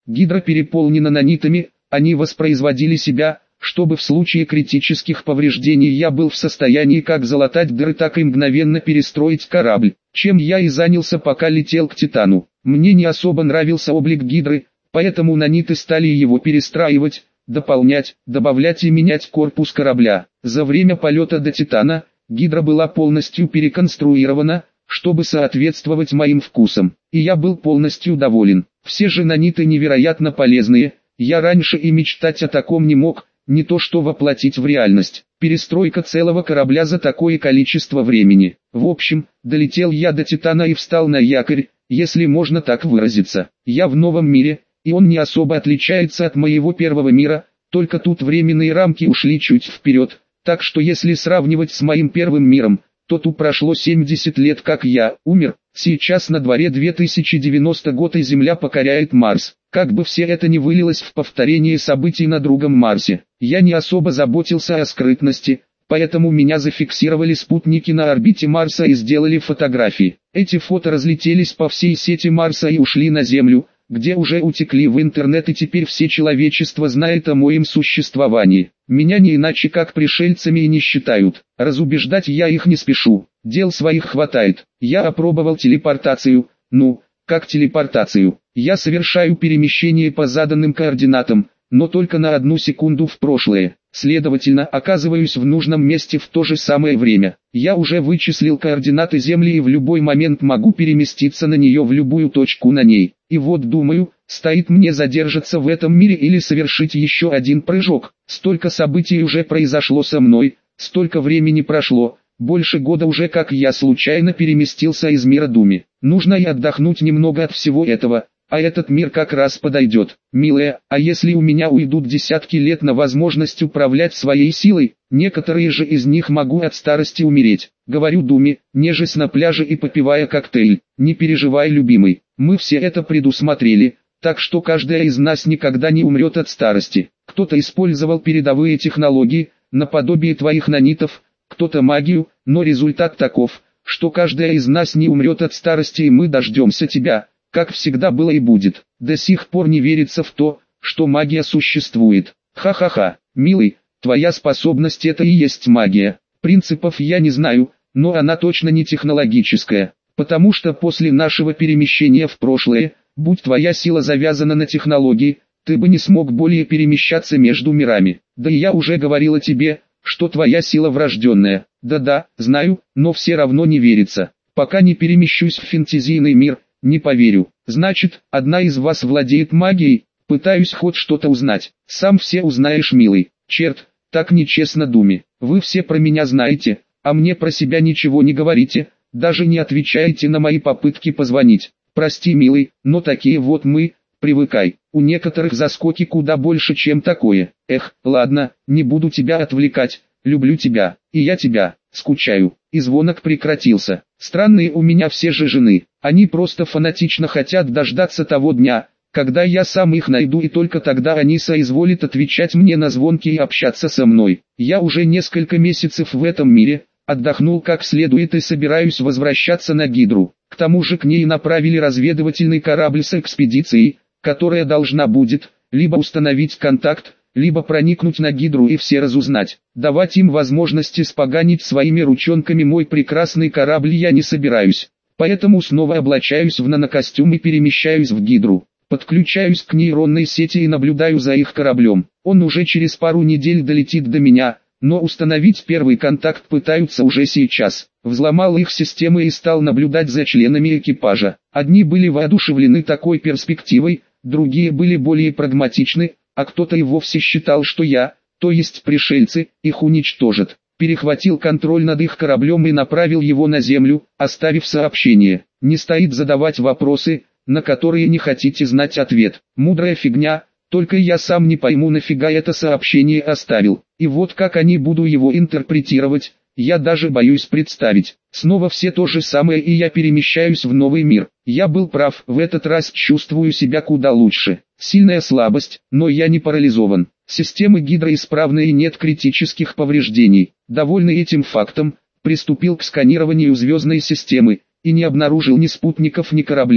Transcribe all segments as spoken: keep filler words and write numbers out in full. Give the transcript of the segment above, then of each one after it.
Гидра переполнена нанитами, они воспроизводили себя, чтобы в случае критических повреждений я был в состоянии как залатать дыры, так и мгновенно перестроить корабль, чем я и занялся, пока летел к Титану. Мне не особо нравился облик Гидры, поэтому наниты стали его перестраивать, дополнять, добавлять и менять корпус корабля. За время полета до Титана, Гидра была полностью переконструирована, чтобы соответствовать моим вкусам, и я был полностью доволен. Все же наниты невероятно полезные, я раньше и мечтать о таком не мог, не то что воплотить в реальность. Перестройка целого корабля за такое количество времени. В общем, долетел я до Титана и встал на якорь, если можно так выразиться. Я в новом мире, и он не особо отличается от моего первого мира, только тут временные рамки ушли чуть вперед, так что если сравнивать с моим первым миром, то тут прошло семьдесят лет как я умер, сейчас на дворе две тысячи девяностый год и Земля покоряет Марс. Как бы все это ни вылилось в повторение событий на другом Марсе, я не особо заботился о скрытности, поэтому меня зафиксировали спутники на орбите Марса и сделали фотографии. Эти фото разлетелись по всей сети Марса и ушли на Землю, где уже утекли в интернет, и теперь все человечество знает о моем существовании. Меня не иначе как пришельцами и не считают. Разубеждать я их не спешу, дел своих хватает. Я опробовал телепортацию, ну, как телепортацию. Я совершаю перемещение по заданным координатам, но только на одну секунду в прошлое. Следовательно, оказываюсь в нужном месте в то же самое время. Я уже вычислил координаты Земли и в любой момент могу переместиться на нее в любую точку на ней. И вот думаю, стоит мне задержаться в этом мире или совершить еще один прыжок. Столько событий уже произошло со мной, столько времени прошло, больше года уже как я случайно переместился из мира Думи. Нужно и отдохнуть немного от всего этого. А этот мир как раз подойдет. Милая, а если у меня уйдут десятки лет на возможность управлять своей силой, некоторые же из них могу от старости умереть. Говорю Думе, нежесть на пляже и попивая коктейль. Не переживай, любимый, мы все это предусмотрели, так что каждая из нас никогда не умрет от старости. Кто-то использовал передовые технологии, наподобие твоих нанитов, кто-то магию, но результат таков, что каждая из нас не умрет от старости, и мы дождемся тебя. Как всегда было и будет. До сих пор не верится в то, что магия существует. Ха-ха-ха, милый, твоя способность — это и есть магия. Принципов я не знаю, но она точно не технологическая. Потому что после нашего перемещения в прошлое, будь твоя сила завязана на технологии, ты бы не смог более перемещаться между мирами. Да и я уже говорила тебе, что твоя сила врожденная. Да-да, знаю, но все равно не верится. Пока не перемещусь в фэнтезийный мир, не поверю. Значит, одна из вас владеет магией? Пытаюсь хоть что-то узнать. Сам все узнаешь, милый. Черт, так нечестно, Думи. Вы все про меня знаете, а мне про себя ничего не говорите, даже не отвечаете на мои попытки позвонить. Прости, милый, но такие вот мы, привыкай. У некоторых заскоки куда больше, чем такое. Эх, ладно, не буду тебя отвлекать. Люблю тебя, и я тебя, скучаю. И звонок прекратился. Странные у меня все же жены. Они просто фанатично хотят дождаться того дня, когда я сам их найду, и только тогда они соизволят отвечать мне на звонки и общаться со мной. Я уже несколько месяцев в этом мире, отдохнул как следует и собираюсь возвращаться на Гидру. К тому же к ней направили разведывательный корабль с экспедицией, которая должна будет, либо установить контакт, либо проникнуть на Гидру и все разузнать. Давать им возможности споганить своими ручонками мой прекрасный корабль я не собираюсь. Поэтому снова облачаюсь в нанокостюм и перемещаюсь в Гидру. Подключаюсь к нейронной сети и наблюдаю за их кораблем. Он уже через пару недель долетит до меня, но установить первый контакт пытаются уже сейчас. Взломал их системы и стал наблюдать за членами экипажа. Одни были воодушевлены такой перспективой, другие были более прагматичны, а кто-то и вовсе считал, что я, то есть пришельцы, их уничтожат. Перехватил контроль над их кораблем и направил его на Землю, оставив сообщение. Не стоит задавать вопросы, на которые не хотите знать ответ. Мудрая фигня, только я сам не пойму, нафига это сообщение оставил. И вот как они буду его интерпретировать, я даже боюсь представить. Снова все то же самое, и я перемещаюсь в новый мир. Я был прав, в этот раз чувствую себя куда лучше. Сильная слабость, но я не парализован. Системы Гидра исправны и нет критических повреждений. Довольный этим фактом, приступил к сканированию звездной системы, и не обнаружил ни спутников, ни кораблей.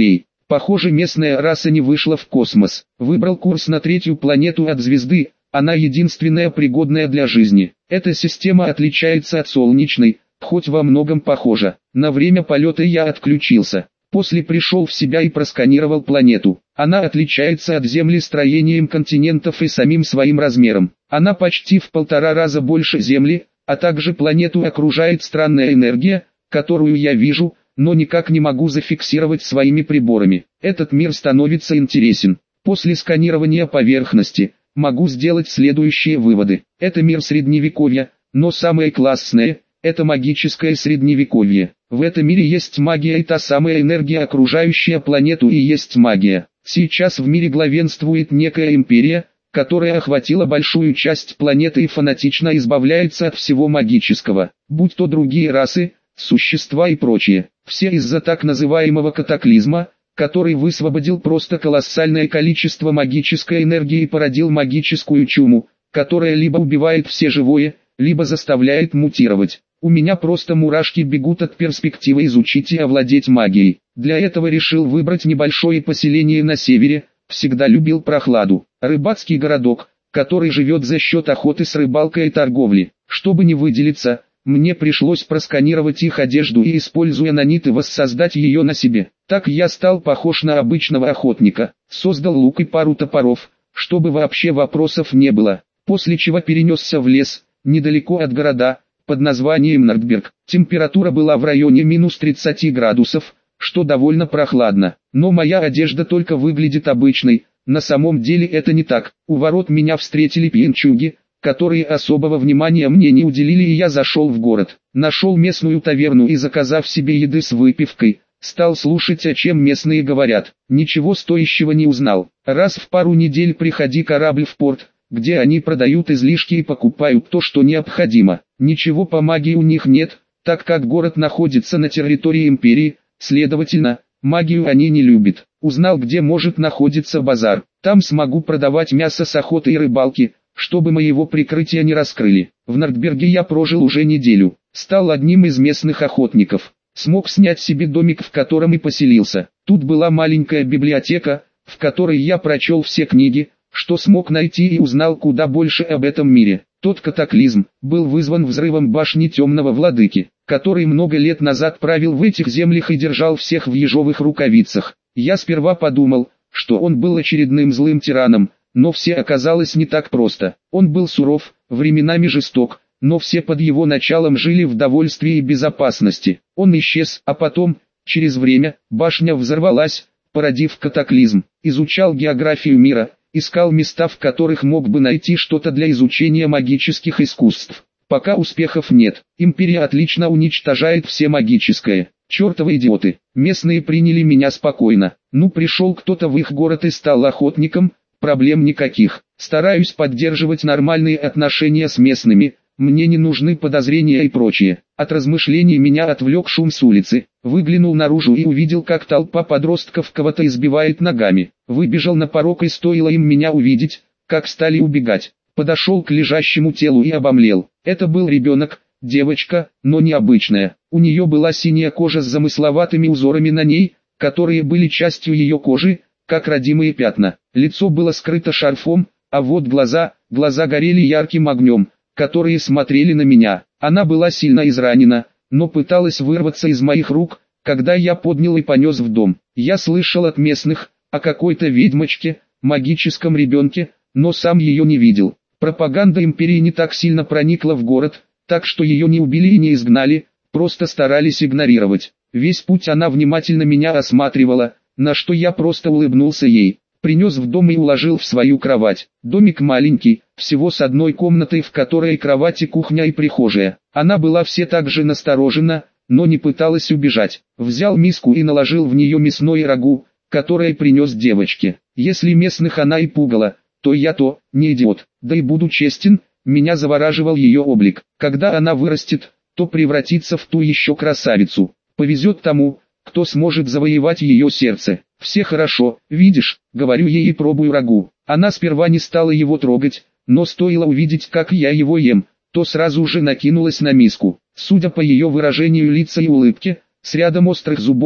Похоже, местная раса не вышла в космос. Выбрал курс на третью планету от звезды, она единственная пригодная для жизни. Эта система отличается от солнечной, хоть во многом похожа. На время полета я отключился. После пришел в себя и просканировал планету. Она отличается от Земли строением континентов и самим своим размером. Она почти в полтора раза больше Земли, а также планету окружает странная энергия, которую я вижу, но никак не могу зафиксировать своими приборами. Этот мир становится интересен. После сканирования поверхности, могу сделать следующие выводы. Это мир средневековья, но самое классное – это магическое средневековье. В этом мире есть магия и та самая энергия, окружающая планету, и есть магия. Сейчас в мире главенствует некая империя, которая охватила большую часть планеты и фанатично избавляется от всего магического, будь то другие расы, существа и прочее. Все из-за так называемого катаклизма, который высвободил просто колоссальное количество магической энергии и породил магическую чуму, которая либо убивает все живое, либо заставляет мутировать. У меня просто мурашки бегут от перспективы изучить и овладеть магией. Для этого решил выбрать небольшое поселение на севере, всегда любил прохладу. Рыбацкий городок, который живет за счет охоты с рыбалкой и торговли. Чтобы не выделиться, мне пришлось просканировать их одежду и, используя наниты, воссоздать ее на себе. Так я стал похож на обычного охотника. Создал лук и пару топоров, чтобы вообще вопросов не было. После чего перенесся в лес, недалеко от города, под названием Нордберг. Температура была в районе минус тридцати градусов, что довольно прохладно. Но моя одежда только выглядит обычной, на самом деле это не так. У ворот меня встретили пьянчуги, которые особого внимания мне не уделили, и я зашел в город. Нашел местную таверну и, заказав себе еды с выпивкой, стал слушать, о чем местные говорят. Ничего стоящего не узнал. Раз в пару недель приходи корабль в порт, где они продают излишки и покупают то, что необходимо. Ничего по магии у них нет, так как город находится на территории империи, следовательно, магию они не любят. Узнал, где может находиться базар. Там смогу продавать мясо с охоты и рыбалки, чтобы моего прикрытия не раскрыли. В Нордберге я прожил уже неделю. Стал одним из местных охотников. Смог снять себе домик, в котором и поселился. Тут была маленькая библиотека, в которой я прочел все книги, что смог найти, и узнал куда больше об этом мире. Тот катаклизм был вызван взрывом башни Темного Владыки, который много лет назад правил в этих землях и держал всех в ежовых рукавицах. Я сперва подумал, что он был очередным злым тираном, но все оказалось не так просто. Он был суров, временами жесток, но все под его началом жили в довольстве и безопасности. Он исчез, а потом, через время, башня взорвалась, породив катаклизм. Изучал географию мира, искал места, в которых мог бы найти что-то для изучения магических искусств. Пока успехов нет. Империя отлично уничтожает все магическое. Чертовы идиоты. Местные приняли меня спокойно. Ну, пришел кто-то в их город и стал охотником, проблем никаких. Стараюсь поддерживать нормальные отношения с местными, мне не нужны подозрения и прочее. От размышлений меня отвлек шум с улицы. Выглянул наружу и увидел, как толпа подростков кого-то избивает ногами. Выбежал на порог, и стоило им меня увидеть, как стали убегать. Подошел к лежащему телу и обомлел. Это был ребенок, девочка, но необычная. У нее была синяя кожа с замысловатыми узорами на ней, которые были частью ее кожи, как родимые пятна. Лицо было скрыто шарфом, а вот глаза, глаза горели ярким огнем, которые смотрели на меня. Она была сильно изранена, но пыталась вырваться из моих рук, когда я поднял и понес в дом. Я слышал от местных о какой-то ведьмочке, магическом ребенке, но сам ее не видел. Пропаганда империи не так сильно проникла в город, так что ее не убили и не изгнали, просто старались игнорировать. Весь путь она внимательно меня осматривала, на что я просто улыбнулся ей. Принес в дом и уложил в свою кровать. Домик маленький, всего с одной комнатой, в которой кровать и кухня и прихожая. Она была все так же насторожена, но не пыталась убежать. Взял миску и наложил в нее мясное рагу, которое принес девочке. Если местных она и пугала, то я то, не идиот. Да и буду честен, меня завораживал ее облик. Когда она вырастет, то превратится в ту еще красавицу. Повезет тому, кто сможет завоевать ее сердце. Все хорошо, видишь, говорю ей и пробую рагу. Она сперва не стала его трогать, но стоило увидеть, как я его ем, то сразу же накинулась на миску. Судя по ее выражению лица и улыбке, с рядом острых зубов,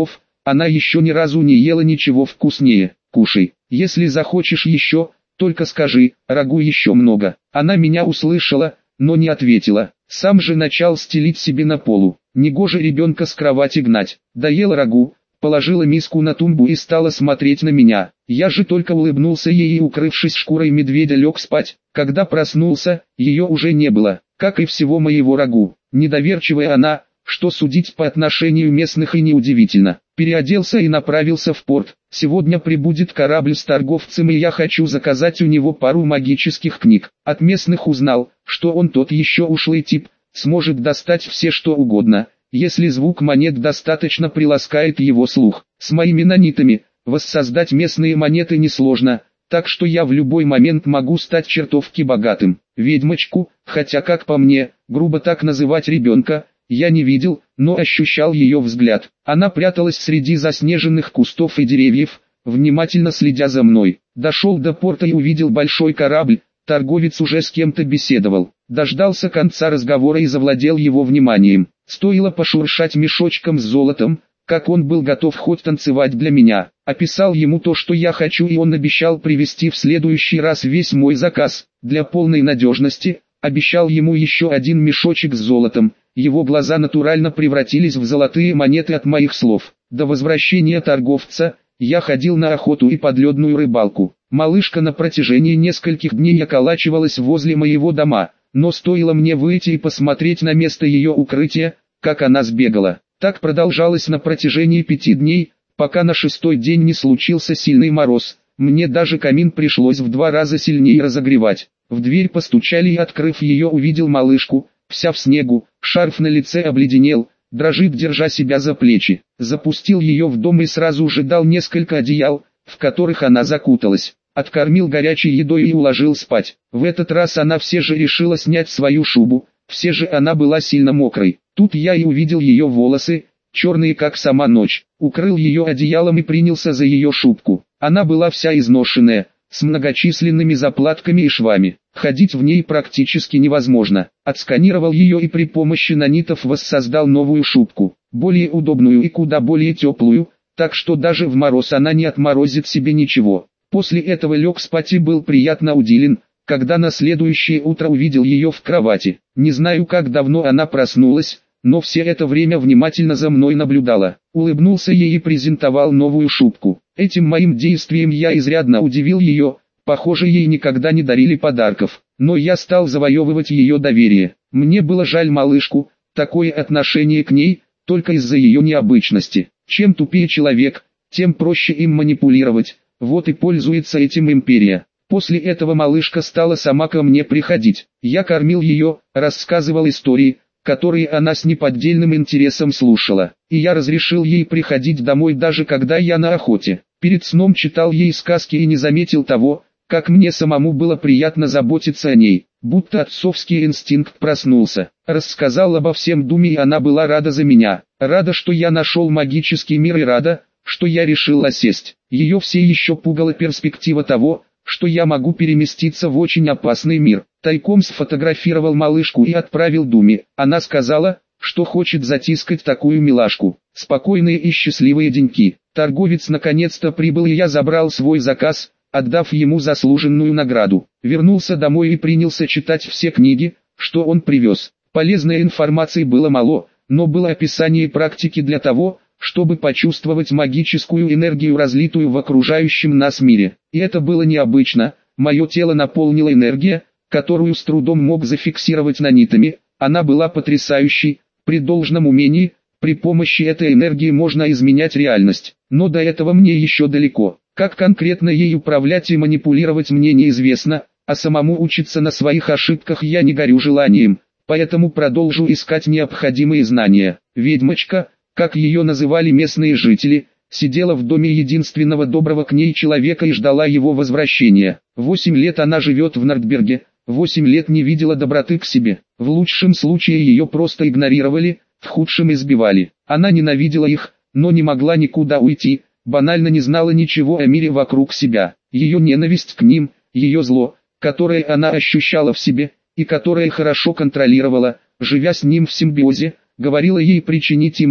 Она еще ни разу не ела ничего вкуснее. Кушай, если захочешь еще, только скажи, рагу еще много. Она меня услышала, но не ответила. Сам же начал стелить себе на полу. Негоже ребенка с кровати гнать. Доела рагу, положила миску на тумбу и стала смотреть на меня. Я же только улыбнулся ей и, укрывшись шкурой медведя, лег спать. Когда проснулся, ее уже не было, как и всего моего рагу. Недоверчивая она, что судить по отношению местных и неудивительно. Переоделся и направился в порт. Сегодня прибудет корабль с торговцем, и я хочу заказать у него пару магических книг. От местных узнал, что он тот еще ушлый тип, сможет достать все что угодно, если звук монет достаточно приласкает его слух. С моими нанитами воссоздать местные монеты несложно, так что я в любой момент могу стать чертовски богатым. Ведьмочку, хотя как по мне, грубо так называть ребенка, я не видел, но ощущал ее взгляд. Она пряталась среди заснеженных кустов и деревьев, внимательно следя за мной. Дошел до порта и увидел большой корабль, торговец уже с кем-то беседовал. Дождался конца разговора и завладел его вниманием. Стоило пошуршать мешочком с золотом, как он был готов хоть танцевать для меня. Описал ему то, что я хочу, и он обещал привезти в следующий раз весь мой заказ. Для полной надежности, обещал ему еще один мешочек с золотом. Его глаза натурально превратились в золотые монеты от моих слов. До возвращения торговца, я ходил на охоту и подледную рыбалку. Малышка на протяжении нескольких дней околачивалась возле моего дома, но стоило мне выйти и посмотреть на место ее укрытия, как она сбегала. Так продолжалось на протяжении пяти дней, пока на шестой день не случился сильный мороз. Мне даже камин пришлось в два раза сильнее разогревать. В дверь постучали, и, открыв ее, увидел малышку, вся в снегу, шарф на лице обледенел, дрожит, держа себя за плечи. Запустил ее в дом и сразу же дал несколько одеял, в которых она закуталась. Откормил горячей едой и уложил спать. В этот раз она все же решила снять свою шубу, все же она была сильно мокрой. Тут я и увидел ее волосы, черные как сама ночь. Укрыл ее одеялом и принялся за ее шубку. Она была вся изношенная, с многочисленными заплатками и швами. Ходить в ней практически невозможно. Отсканировал ее и при помощи нанитов воссоздал новую шубку, более удобную и куда более теплую, так что даже в мороз она не отморозит себе ничего. После этого лег спать и был приятно удивлен, когда на следующее утро увидел ее в кровати. Не знаю, как давно она проснулась, но все это время внимательно за мной наблюдала. Улыбнулся ей и презентовал новую шубку. Этим моим действием я изрядно удивил ее. Похоже, ей никогда не дарили подарков, но я стал завоевывать ее доверие. Мне было жаль малышку, такое отношение к ней, только из-за ее необычности. Чем тупее человек, тем проще им манипулировать, вот и пользуется этим империя. После этого малышка стала сама ко мне приходить. Я кормил ее, рассказывал истории, которые она с неподдельным интересом слушала, и я разрешил ей приходить домой даже когда я на охоте. Перед сном читал ей сказки и не заметил того, как мне самому было приятно заботиться о ней, будто отцовский инстинкт проснулся. Рассказал обо всем Думе, и она была рада за меня, рада, что я нашел магический мир, и рада, что я решил осесть. Ее все еще пугала перспектива того, что я могу переместиться в очень опасный мир. Тайком сфотографировал малышку и отправил Думе. Она сказала, что хочет затискать такую милашку. Спокойные и счастливые деньки. Торговец наконец-то прибыл, и я забрал свой заказ, отдав ему заслуженную награду. Вернулся домой и принялся читать все книги, что он привез. Полезной информации было мало, но было описание практики для того, чтобы почувствовать магическую энергию, разлитую в окружающем нас мире. И это было необычно. Мое тело наполнила энергия, которую с трудом мог зафиксировать нанитами. Она была потрясающей. При должном умении, при помощи этой энергии можно изменять реальность. Но до этого мне еще далеко. Как конкретно ей управлять и манипулировать мне неизвестно, а самому учиться на своих ошибках я не горю желанием. Поэтому продолжу искать необходимые знания. Ведьмочка, как ее называли местные жители, сидела в доме единственного доброго к ней человека и ждала его возвращения. Восемь лет она живет в Нордберге, восемь лет не видела доброты к себе. В лучшем случае ее просто игнорировали, в худшем избивали. Она ненавидела их, но не могла никуда уйти, банально не знала ничего о мире вокруг себя. Ее ненависть к ним, ее зло, которое она ощущала в себе, и которое хорошо контролировала, живя с ним в симбиозе, говорила ей причинить им боль,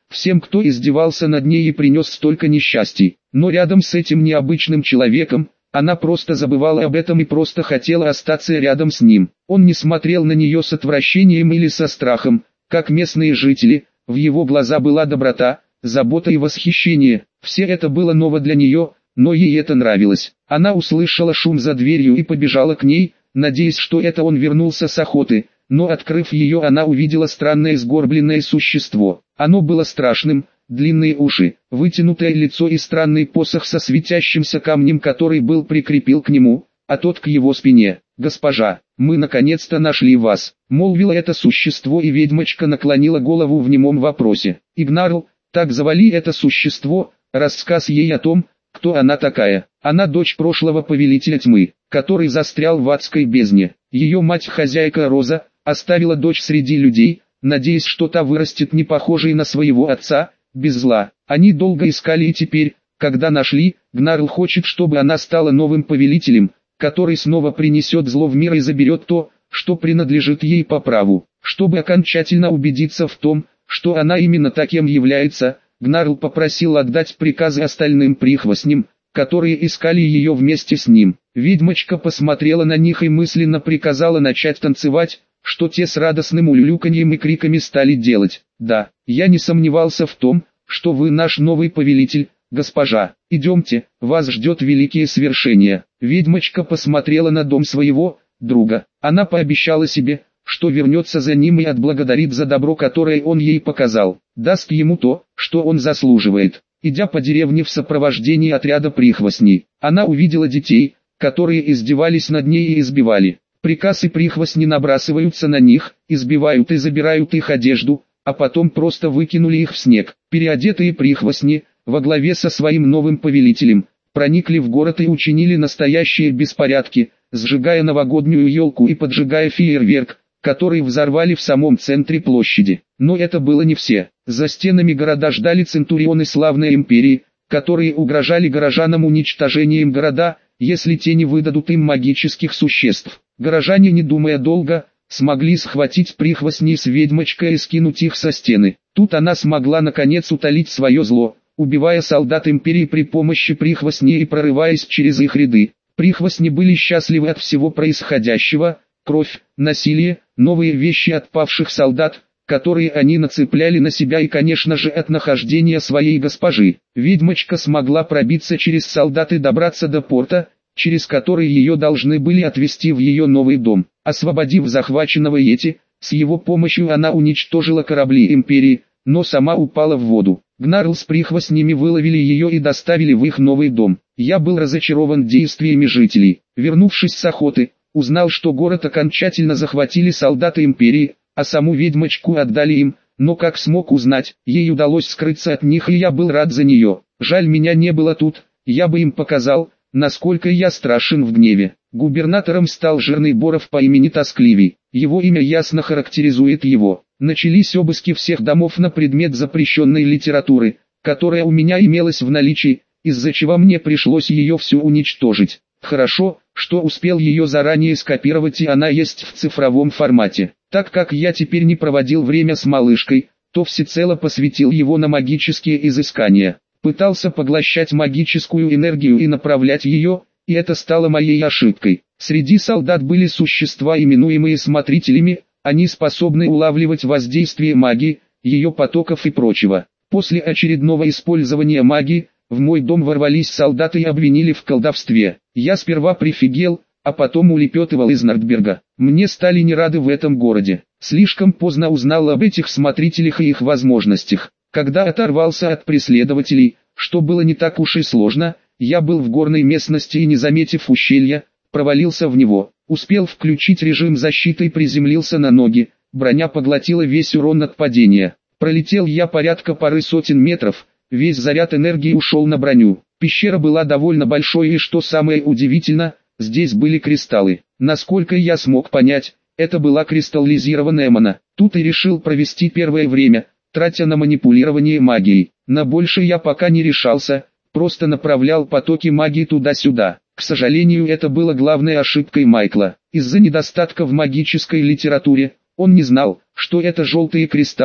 всем, кто издевался над ней и принес столько несчастий. Но рядом с этим необычным человеком, она просто забывала об этом и просто хотела остаться рядом с ним. Он не смотрел на нее с отвращением или со страхом, как местные жители, в его глаза была доброта, забота и восхищение. Все это было ново для нее, но ей это нравилось. Она услышала шум за дверью и побежала к ней, надеясь, что это он вернулся с охоты, но открыв ее, она увидела странное сгорбленное существо. Оно было страшным, длинные уши, вытянутое лицо и странный посох со светящимся камнем, который был прикрепил к нему, а тот к его спине. «Госпожа, мы наконец-то нашли вас», — молвило это существо, и ведьмочка наклонила голову в немом вопросе. Игнарл, так звали это существо, рассказ ей о том, кто она такая. Она дочь прошлого повелителя тьмы, который застрял в адской бездне. Ее мать-хозяйка Роза оставила дочь среди людей, надеясь, что та вырастет не похожей на своего отца, без зла. Они долго искали и теперь, когда нашли, Гнарл хочет, чтобы она стала новым повелителем, который снова принесет зло в мир и заберет то, что принадлежит ей по праву. Чтобы окончательно убедиться в том, что она именно таким является, Гнарл попросил отдать приказы остальным прихвостням, которые искали ее вместе с ним. Ведьмочка посмотрела на них и мысленно приказала начать танцевать, что те с радостным улюлюканьем и криками стали делать. «Да, я не сомневался в том, что вы наш новый повелитель, госпожа. Идемте, вас ждет великие свершения». Ведьмочка посмотрела на дом своего друга. Она пообещала себе, что вернется за ним и отблагодарит за добро, которое он ей показал. Даст ему то, что он заслуживает. Идя по деревне в сопровождении отряда прихвостней, она увидела детей, которые издевались над ней и избивали. Приказ и прихвостни набрасываются на них, избивают и забирают их одежду, а потом просто выкинули их в снег. Переодетые прихвостни, во главе со своим новым повелителем, проникли в город и учинили настоящие беспорядки, сжигая новогоднюю елку и поджигая фейерверк, который взорвали в самом центре площади. Но это было не все. За стенами города ждали центурионы славной империи, которые угрожали горожанам уничтожением города, если те не выдадут им магических существ. Горожане, не думая долго, смогли схватить прихвостней с ведьмочкой и скинуть их со стены. Тут она смогла наконец утолить свое зло, убивая солдат империи при помощи прихвостней и прорываясь через их ряды. Прихвостни были счастливы от всего происходящего: кровь, насилие, новые вещи от павших солдат, которые они нацепляли на себя, и, конечно же, от нахождения своей госпожи. Ведьмочка смогла пробиться через солдат и добраться до порта, через который ее должны были отвезти в ее новый дом. Освободив захваченного Йети, с его помощью она уничтожила корабли империи, но сама упала в воду. Гнарл с прихвостнями выловили ее и доставили в их новый дом. Я был разочарован действиями жителей. Вернувшись с охоты, узнал, что город окончательно захватили солдаты империи, а саму ведьмочку отдали им, но как смог узнать, ей удалось скрыться от них, и я был рад за нее. Жаль, меня не было тут, я бы им показал, насколько я страшен в гневе. Губернатором стал жирный Боров по имени Тоскливей. Его имя ясно характеризует его. Начались обыски всех домов на предмет запрещенной литературы, которая у меня имелась в наличии, из-за чего мне пришлось ее всю уничтожить. Хорошо, что успел ее заранее скопировать, и она есть в цифровом формате. Так как я теперь не проводил время с малышкой, то всецело посвятил его на магические изыскания. Пытался поглощать магическую энергию и направлять ее, и это стало моей ошибкой. Среди солдат были существа, именуемые смотрителями, они способны улавливать воздействие магии, ее потоков и прочего. После очередного использования магии, в мой дом ворвались солдаты и обвинили в колдовстве. Я сперва прифигел, а потом улепетывал из Нордберга. Мне стали не рады в этом городе. Слишком поздно узнал об этих смотрителях и их возможностях. Когда оторвался от преследователей, что было не так уж и сложно, я был в горной местности и, не заметив ущелья, провалился в него. Успел включить режим защиты и приземлился на ноги. Броня поглотила весь урон от падения. Пролетел я порядка пары сотен метров, весь заряд энергии ушел на броню. Пещера была довольно большой, и, что самое удивительно, здесь были кристаллы. Насколько я смог понять, это была кристаллизированная мана. Тут и решил провести первое время, тратя на манипулирование магией. На больше я пока не решался, просто направлял потоки магии туда-сюда. К сожалению, это было главной ошибкой Майкла. Из-за недостатка в магической литературе, он не знал, что это желтые кристаллы,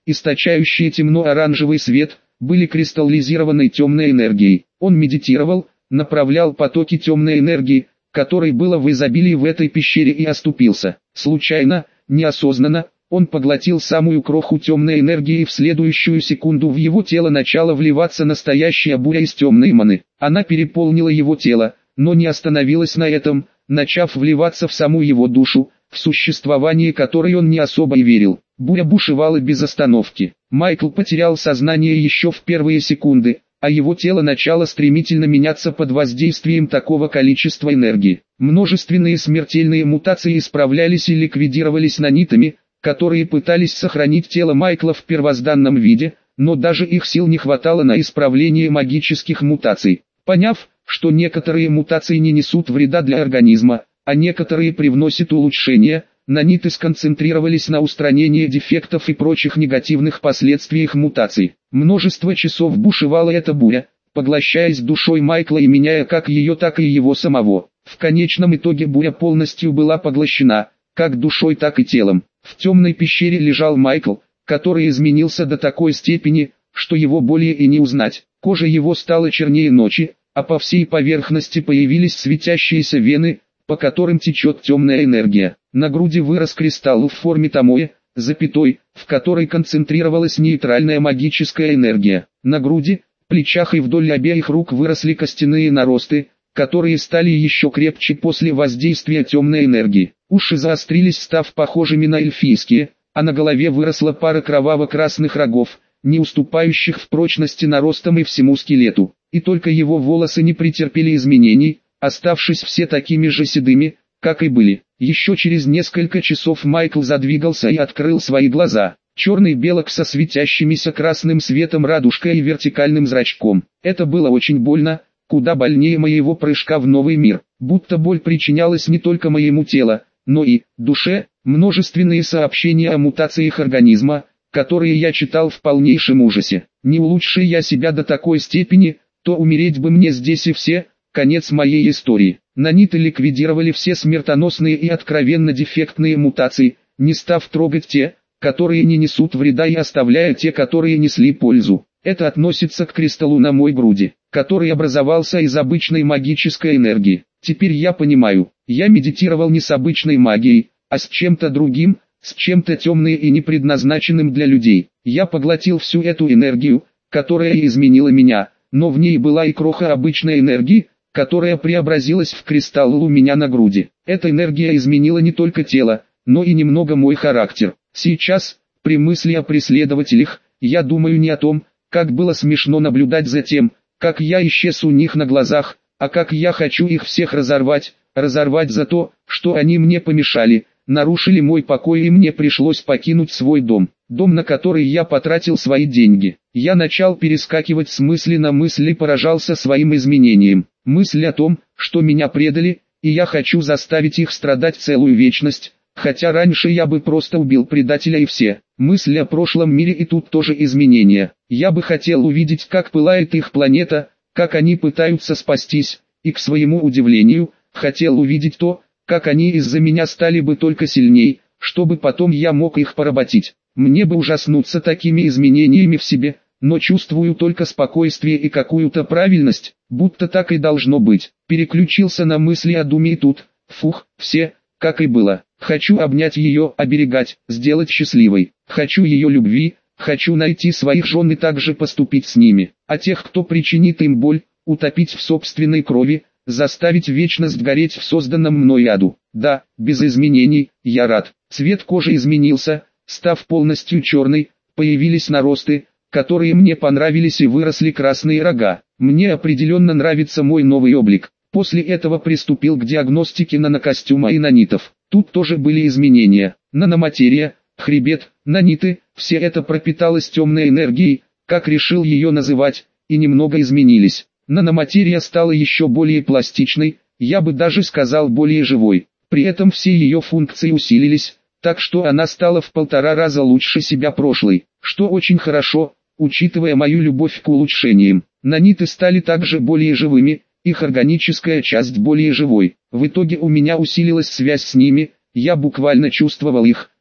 источающие темно-оранжевый свет, были кристаллизированы темной энергией. Он медитировал, направлял потоки темной энергии, которой было в изобилии в этой пещере, и оступился. Случайно, неосознанно, он поглотил самую кроху темной энергии, и в следующую секунду в его тело начала вливаться настоящая буря из темной маны. Она переполнила его тело, но не остановилась на этом, начав вливаться в саму его душу, в существование которой он не особо и верил. Буря бушевала без остановки. Майкл потерял сознание еще в первые секунды, а его тело начало стремительно меняться под воздействием такого количества энергии. Множественные смертельные мутации исправлялись и ликвидировались нанитами, которые пытались сохранить тело Майкла в первозданном виде, но даже их сил не хватало на исправление магических мутаций. Поняв, что некоторые мутации не несут вреда для организма, а некоторые привносят улучшения, наниты сконцентрировались на устранении дефектов и прочих негативных последствиях мутаций. Множество часов бушевала эта буря, поглощаясь душой Майкла и меняя как ее, так и его самого. В конечном итоге буря полностью была поглощена, как душой, так и телом. В темной пещере лежал Майкл, который изменился до такой степени, что его более и не узнать. Кожа его стала чернее ночи, а по всей поверхности появились светящиеся вены, по которым течет темная энергия. На груди вырос кристалл в форме томоэ, запятой, в которой концентрировалась нейтральная магическая энергия. На груди, плечах и вдоль обеих рук выросли костяные наросты, которые стали еще крепче после воздействия темной энергии. Уши заострились, став похожими на эльфийские, а на голове выросла пара кроваво-красных рогов, не уступающих в прочности наростам и всему скелету. И только его волосы не претерпели изменений, оставшись все такими же седыми, как и были. Еще через несколько часов Майкл задвигался и открыл свои глаза. Черный белок со светящимися красным светом радужкой и вертикальным зрачком. Это было очень больно, куда больнее моего прыжка в новый мир. Будто боль причинялась не только моему телу, но и душе. Множественные сообщения о мутациях организма, которые я читал в полнейшем ужасе. Не улучши я себя до такой степени, то умереть бы мне здесь и все. Конец моей истории. Наниты ликвидировали все смертоносные и откровенно дефектные мутации, не став трогать те, которые не несут вреда, и оставляя те, которые несли пользу. Это относится к кристаллу на моей груди, который образовался из обычной магической энергии. Теперь я понимаю, я медитировал не с обычной магией, а с чем-то другим, с чем-то темным и не предназначенным для людей. Я поглотил всю эту энергию, которая изменила меня, но в ней была и кроха обычной энергии, которая преобразилась в кристалл у меня на груди. Эта энергия изменила не только тело, но и немного мой характер. Сейчас, при мысли о преследователях, я думаю не о том, как было смешно наблюдать за тем, как я исчез у них на глазах, а как я хочу их всех разорвать, разорвать за то, что они мне помешали, нарушили мой покой, и мне пришлось покинуть свой дом, дом, на который я потратил свои деньги. Я начал перескакивать с мысли на мысль и поражался своим изменениям. Мысль о том, что меня предали, и я хочу заставить их страдать целую вечность, хотя раньше я бы просто убил предателя и все. Мысль о прошлом мире, и тут тоже изменения. Я бы хотел увидеть, как пылает их планета, как они пытаются спастись, и к своему удивлению, хотел увидеть то, как они из-за меня стали бы только сильней, чтобы потом я мог их поработить. Мне бы ужаснуться такими изменениями в себе, но чувствую только спокойствие и какую-то правильность, будто так и должно быть. Переключился на мысли о Думе, и тут, фух, все, как и было. Хочу обнять ее, оберегать, сделать счастливой. Хочу ее любви, хочу найти своих жен и также поступить с ними. А тех, кто причинит им боль, утопить в собственной крови, заставить вечно сгореть в созданном мной аду. Да, без изменений, я рад. Цвет кожи изменился, став полностью черной, появились наросты, которые мне понравились, и выросли красные рога. Мне определенно нравится мой новый облик. После этого приступил к диагностике нанокостюма и нанитов. Тут тоже были изменения. Наноматерия, хребет, наниты, все это пропиталось темной энергией, как решил ее называть, и немного изменились. Наноматерия стала еще более пластичной, я бы даже сказал более живой. При этом все ее функции усилились, так что она стала в полтора раза лучше себя прошлой, что очень хорошо, учитывая мою любовь к улучшениям. Наниты стали также более живыми, их органическая часть более живой. В итоге у меня усилилась связь с ними, я буквально чувствовал их,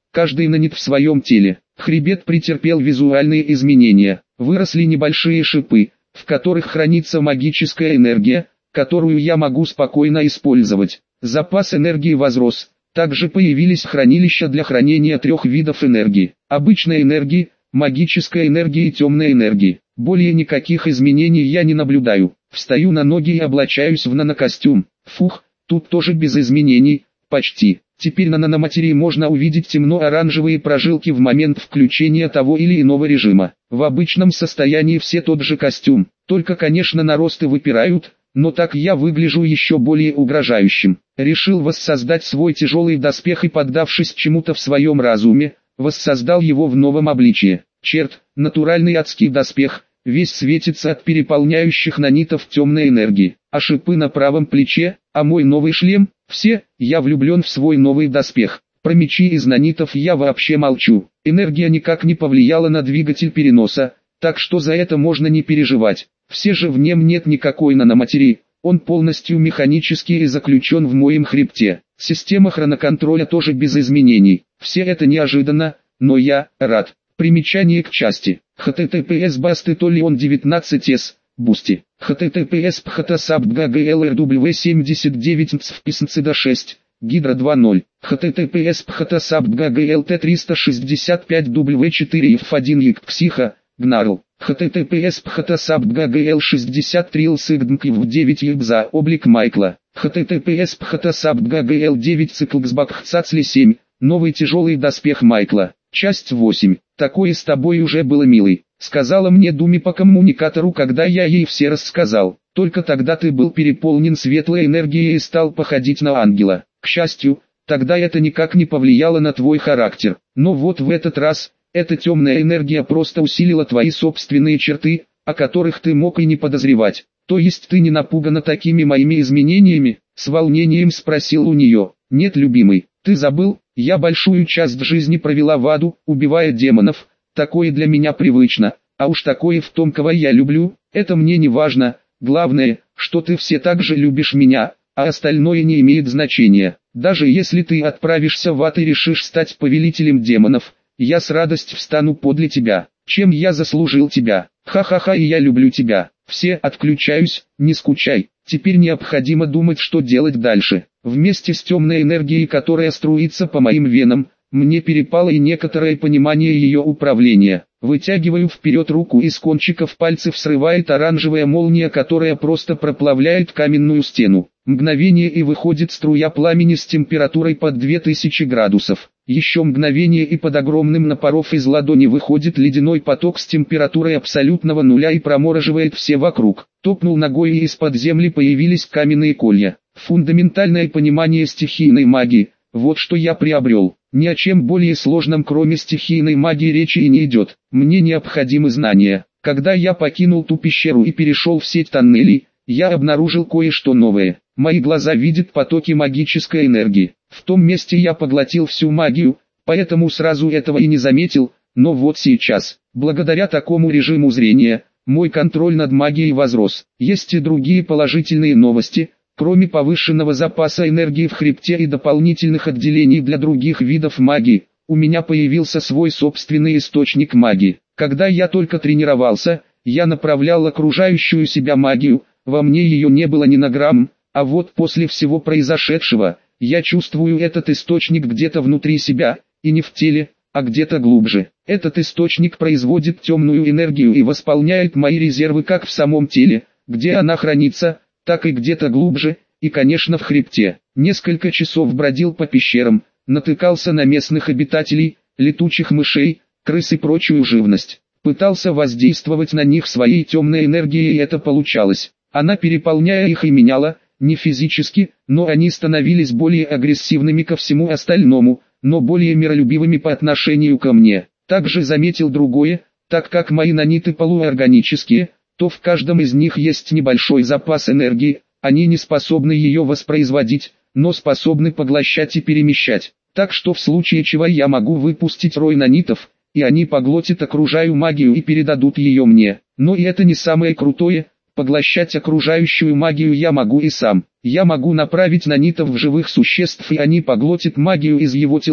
каждый нанит в своем теле. Хребет претерпел визуальные изменения, выросли небольшие шипы, в которых хранится магическая энергия, которую я могу спокойно использовать. Запас энергии возрос, также появились хранилища для хранения трех видов энергии: обычной энергии, магической энергии и темной энергии. Более никаких изменений я не наблюдаю. Встаю на ноги и облачаюсь в нанокостюм. Фух, тут тоже без изменений, почти. Теперь на наноматерии можно увидеть темно-оранжевые прожилки в момент включения того или иного режима. В обычном состоянии все тот же костюм, только конечно наросты выпирают, но так я выгляжу еще более угрожающим. Решил воссоздать свой тяжелый доспех и, поддавшись чему-то в своем разуме, воссоздал его в новом обличии. Черт, натуральный адский доспех, весь светится от переполняющих нанитов темной энергии, а шипы на правом плече, а мой новый шлем, все, я влюблен в свой новый доспех. Про мечи из нанитов я вообще молчу, энергия никак не повлияла на двигатель переноса, так что за это можно не переживать. Все же в нем нет никакой наноматерии, он полностью механический и заключен в моем хребте. Система хроноконтроля тоже без изменений. Все это неожиданно, но я рад. Примечание к части. https bastetolion девятнадцать эс, Бусти. https phtsapt.gglrw семьдесят девять mcfpsncda шесть, Гидра два ноль. https phtsapt.glt триста шестьдесят пять w четыре эф один икпсиха, гнарл. https phtsapt.gl шестьдесят три lsygdmkv девять ебза облик Майкла. https phtsapt.gl девять циклгсбакхцацли семь, новый тяжелый доспех Майкла. Часть восемь. Такое с тобой уже было, милый, сказала мне Думи по коммуникатору, когда я ей все рассказал. Только тогда ты был переполнен светлой энергией и стал походить на ангела. К счастью, тогда это никак не повлияло на твой характер. Но вот в этот раз, эта темная энергия просто усилила твои собственные черты, о которых ты мог и не подозревать. То есть ты не напугана такими моими изменениями? С волнением спросил у нее. Нет, любимый, ты забыл, я большую часть жизни провела в аду, убивая демонов. Такое для меня привычно, а уж такое в том, кого я люблю, это мне не важно. Главное, что ты все так же любишь меня, а остальное не имеет значения. Даже если ты отправишься в ад и решишь стать повелителем демонов, я с радостью встану подле тебя. Чем я заслужил тебя? Ха-ха-ха, и я люблю тебя. Все, отключаюсь, не скучай. Теперь необходимо думать, что делать дальше. Вместе с темной энергией, которая струится по моим венам, мне перепало и некоторое понимание ее управления. Вытягиваю вперед руку, и с кончиков пальцев срывает оранжевая молния, которая просто проплавляет каменную стену. Мгновение, и выходит струя пламени с температурой под две тысячи градусов. Еще мгновение, и под огромным напоров из ладони выходит ледяной поток с температурой абсолютного нуля и промораживает все вокруг. Топнул ногой, и из-под земли появились каменные колья. Фундаментальное понимание стихийной магии. Вот что я приобрел. Ни о чем более сложном, кроме стихийной магии, речи и не идет. Мне необходимы знания. Когда я покинул ту пещеру и перешел в сеть тоннелей, я обнаружил кое-что новое. Мои глаза видят потоки магической энергии. В том месте я поглотил всю магию, поэтому сразу этого и не заметил, но вот сейчас, благодаря такому режиму зрения, мой контроль над магией возрос. Есть и другие положительные новости. Кроме повышенного запаса энергии в хребте и дополнительных отделений для других видов магии, у меня появился свой собственный источник магии. Когда я только тренировался, я направлял окружающую себя магию, во мне ее не было ни на грамм, а вот после всего произошедшего, я чувствую этот источник где-то внутри себя, и не в теле, а где-то глубже. Этот источник производит темную энергию и восполняет мои резервы как в самом теле, где она хранится, так и где-то глубже, и конечно в хребте. Несколько часов бродил по пещерам, натыкался на местных обитателей, летучих мышей, крыс и прочую живность. Пытался воздействовать на них своей темной энергией, и это получалось. Она, переполняя их, и меняла, не физически, но они становились более агрессивными ко всему остальному, но более миролюбивыми по отношению ко мне. Также заметил другое, так как мои наниты полуорганические, то в каждом из них есть небольшой запас энергии, они не способны ее воспроизводить, но способны поглощать и перемещать. Так что в случае чего я могу выпустить рой нанитов, и они поглотят окружающую магию и передадут ее мне. Но и это не самое крутое, поглощать окружающую магию я могу и сам. Я могу направить нанитов в живых существ, и они поглотят магию из его тела,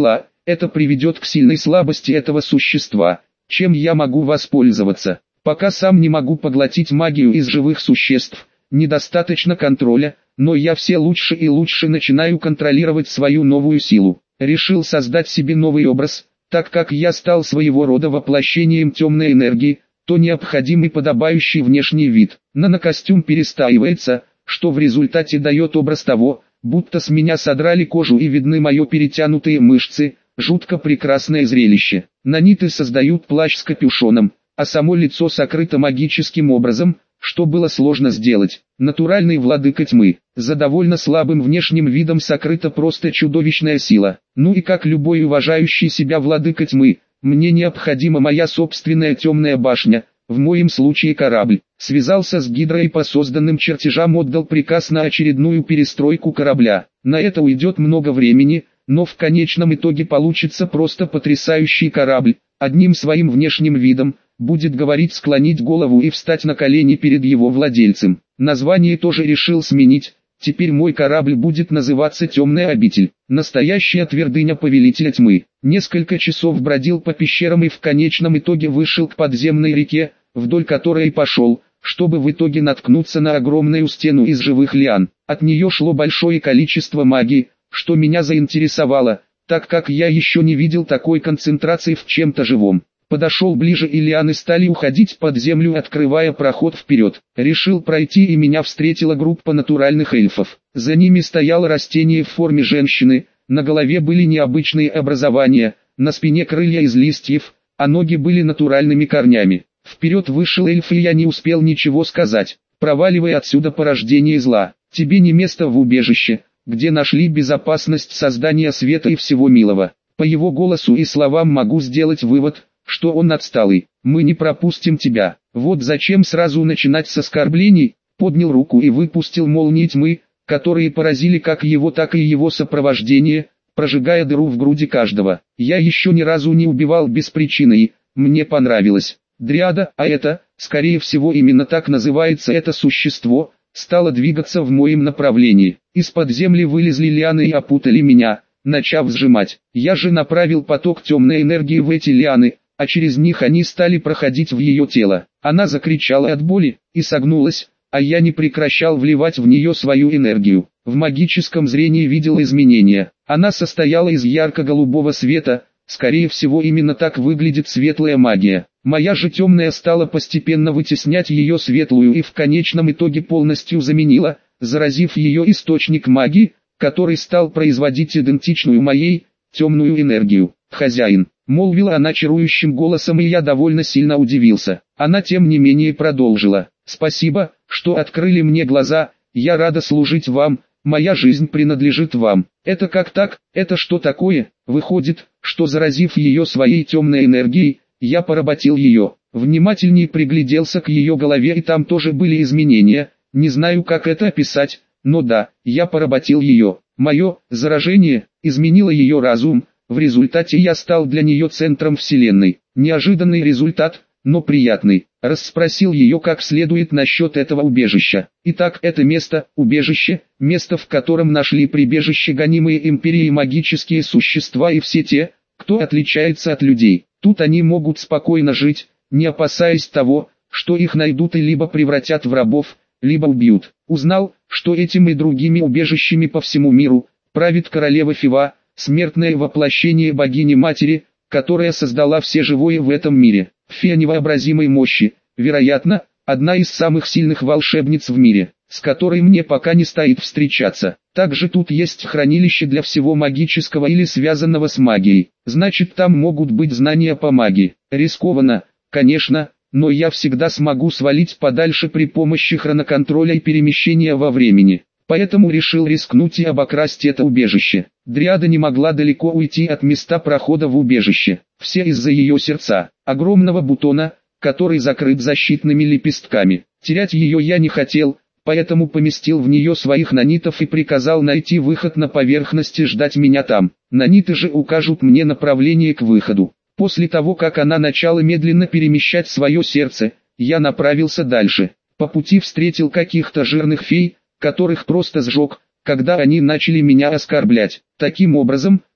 это приведет к сильной слабости этого существа, чем я могу воспользоваться. Пока сам не могу поглотить магию из живых существ, недостаточно контроля, но я все лучше и лучше начинаю контролировать свою новую силу. Решил создать себе новый образ, так как я стал своего рода воплощением темной энергии, то необходимый подобающий внешний вид. Нанокостюм перестаивается, что в результате дает образ того, будто с меня содрали кожу и видны мои перетянутые мышцы, жутко прекрасное зрелище. Наниты создают плащ с капюшоном, а само лицо сокрыто магическим образом, что было сложно сделать. Натуральный владыка тьмы, за довольно слабым внешним видом сокрыта просто чудовищная сила. Ну и как любой уважающий себя владыка тьмы, мне необходима моя собственная темная башня, в моем случае корабль. Связался с Гидрой и по созданным чертежам отдал приказ на очередную перестройку корабля. На это уйдет много времени, но в конечном итоге получится просто потрясающий корабль. Одним своим внешним видом будет говорить склонить голову и встать на колени перед его владельцем. Название тоже решил сменить. Теперь мой корабль будет называться «Темная обитель», настоящая твердыня повелителя тьмы. Несколько часов бродил по пещерам и в конечном итоге вышел к подземной реке, вдоль которой пошел, чтобы в итоге наткнуться на огромную стену из живых лиан. От нее шло большое количество магии, что меня заинтересовало, так как я еще не видел такой концентрации в чем-то живом. Подошел ближе и лианы стали уходить под землю, открывая проход вперед. Решил пройти, и меня встретила группа натуральных эльфов. За ними стояло растение в форме женщины, на голове были необычные образования, на спине крылья из листьев, а ноги были натуральными корнями. Вперед вышел эльф, и я не успел ничего сказать. Проваливай отсюда, порождение зла. Тебе не место в убежище, где нашли безопасность создания света и всего милого. По его голосу и словам могу сделать вывод, что он отсталый. Мы не пропустим тебя. Вот зачем сразу начинать с оскорблений. Поднял руку и выпустил молнии тьмы, которые поразили как его, так и его сопровождение, прожигая дыру в груди каждого. Я еще ни разу не убивал без причины, и мне понравилось. Дриада, а это, скорее всего именно так называется это существо, стало двигаться в моем направлении. Из-под земли вылезли лианы и опутали меня, начав сжимать. Я же направил поток темной энергии в эти лианы, а через них они стали проходить в ее тело. Она закричала от боли и согнулась, а я не прекращал вливать в нее свою энергию. В магическом зрении видел изменения. Она состояла из ярко-голубого света, скорее всего именно так выглядит светлая магия. Моя же темная стала постепенно вытеснять ее светлую и в конечном итоге полностью заменила, заразив ее источник магии, который стал производить идентичную моей, темную энергию. «Хозяин», — молвила она чарующим голосом, и я довольно сильно удивился. Она тем не менее продолжила. «Спасибо, что открыли мне глаза, я рада служить вам, моя жизнь принадлежит вам». «Это как так? Это что такое?» Выходит, что заразив ее своей темной энергией, я поработил ее. Внимательнее пригляделся к ее голове, и там тоже были изменения, не знаю как это описать, но да, я поработил ее. Мое заражение изменило ее разум, в результате я стал для нее центром вселенной. Неожиданный результат, но приятный. Расспросил ее как следует насчет этого убежища. Итак, это место, убежище, место, в котором нашли прибежище гонимые империей магические существа и все те, кто отличается от людей. Тут они могут спокойно жить, не опасаясь того, что их найдут и либо превратят в рабов, либо убьют. Узнал, что этим и другими убежищами по всему миру правит королева Фива, смертное воплощение богини-матери, которая создала все живое в этом мире. Фея невообразимой мощи, вероятно, одна из самых сильных волшебниц в мире, с которой мне пока не стоит встречаться. Также тут есть хранилище для всего магического или связанного с магией. Значит, там могут быть знания по магии. Рискованно, конечно, но я всегда смогу свалить подальше при помощи хроноконтроля и перемещения во времени. Поэтому решил рискнуть и обокрасть это убежище. Дриада не могла далеко уйти от места прохода в убежище. Все из-за ее сердца, огромного бутона, который закрыт защитными лепестками. Терять ее я не хотел, поэтому поместил в нее своих нанитов и приказал найти выход на поверхность и ждать меня там. Наниты же укажут мне направление к выходу. После того, как она начала медленно перемещать свое сердце, я направился дальше. По пути встретил каких-то жирных фей, которых просто сжег, когда они начали меня оскорблять. Таким образом,